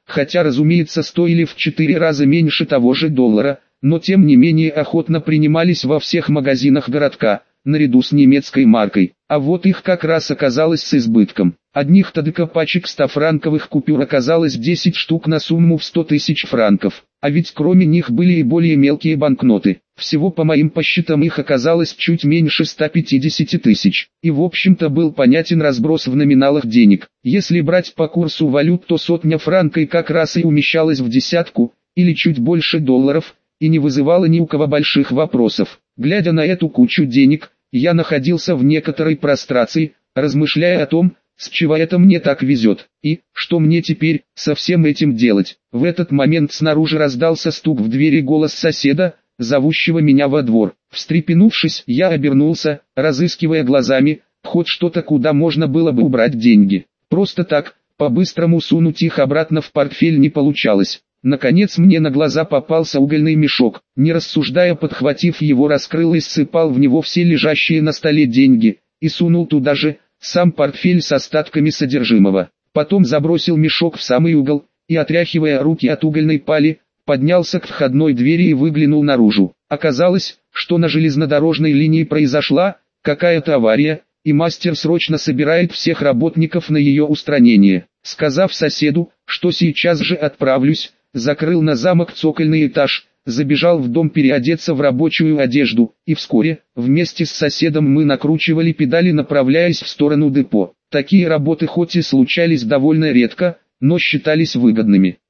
хотя разумеется стоили в четыре раза меньше того же доллара, но тем не менее охотно принимались во всех магазинах городка, наряду с немецкой маркой, а вот их как раз оказалось с избытком. Одних ТДК пачек ста-франковых купюр оказалось десять штук на сумму в сто тысяч франков, а ведь кроме них были и более мелкие банкноты. Всего по моим подсчетам их оказалось чуть меньше ста пятидесяти тысяч, и в общем-то был понятен разброс в номиналах денег. Если брать по курсу валют, то сотня франка и как раз и умещалась в десятку, или чуть больше долларов, и не вызывала ни у кого больших вопросов. Глядя на эту кучу денег, я находился в некоторой прострации, размышляя о том, с чего это мне так везет, и что мне теперь со всем этим делать. В этот момент снаружи раздался стук в двери, голос соседа, зовущего меня во двор. Встрепенувшись, я обернулся, разыскивая глазами хоть что-то, куда можно было бы убрать деньги. Просто так, по-быстрому сунуть их обратно в портфель не получалось. Наконец мне на глаза попался угольный мешок. Не рассуждая, подхватив его, раскрыл и ссыпал в него все лежащие на столе деньги, и сунул туда же сам портфель с остатками содержимого. Потом забросил мешок в самый угол, и, отряхивая руки от угольной пали, поднялся к входной двери и выглянул наружу. Оказалось, что на железнодорожной линии произошла какая-то авария, и мастер срочно собирает всех работников на ее устранение. Сказав соседу, что сейчас же отправлюсь, закрыл на замок цокольный этаж, забежал в дом переодеться в рабочую одежду, и вскоре, вместе с соседом мы накручивали педали, направляясь в сторону депо. Такие работы хоть и случались довольно редко, но считались выгодными.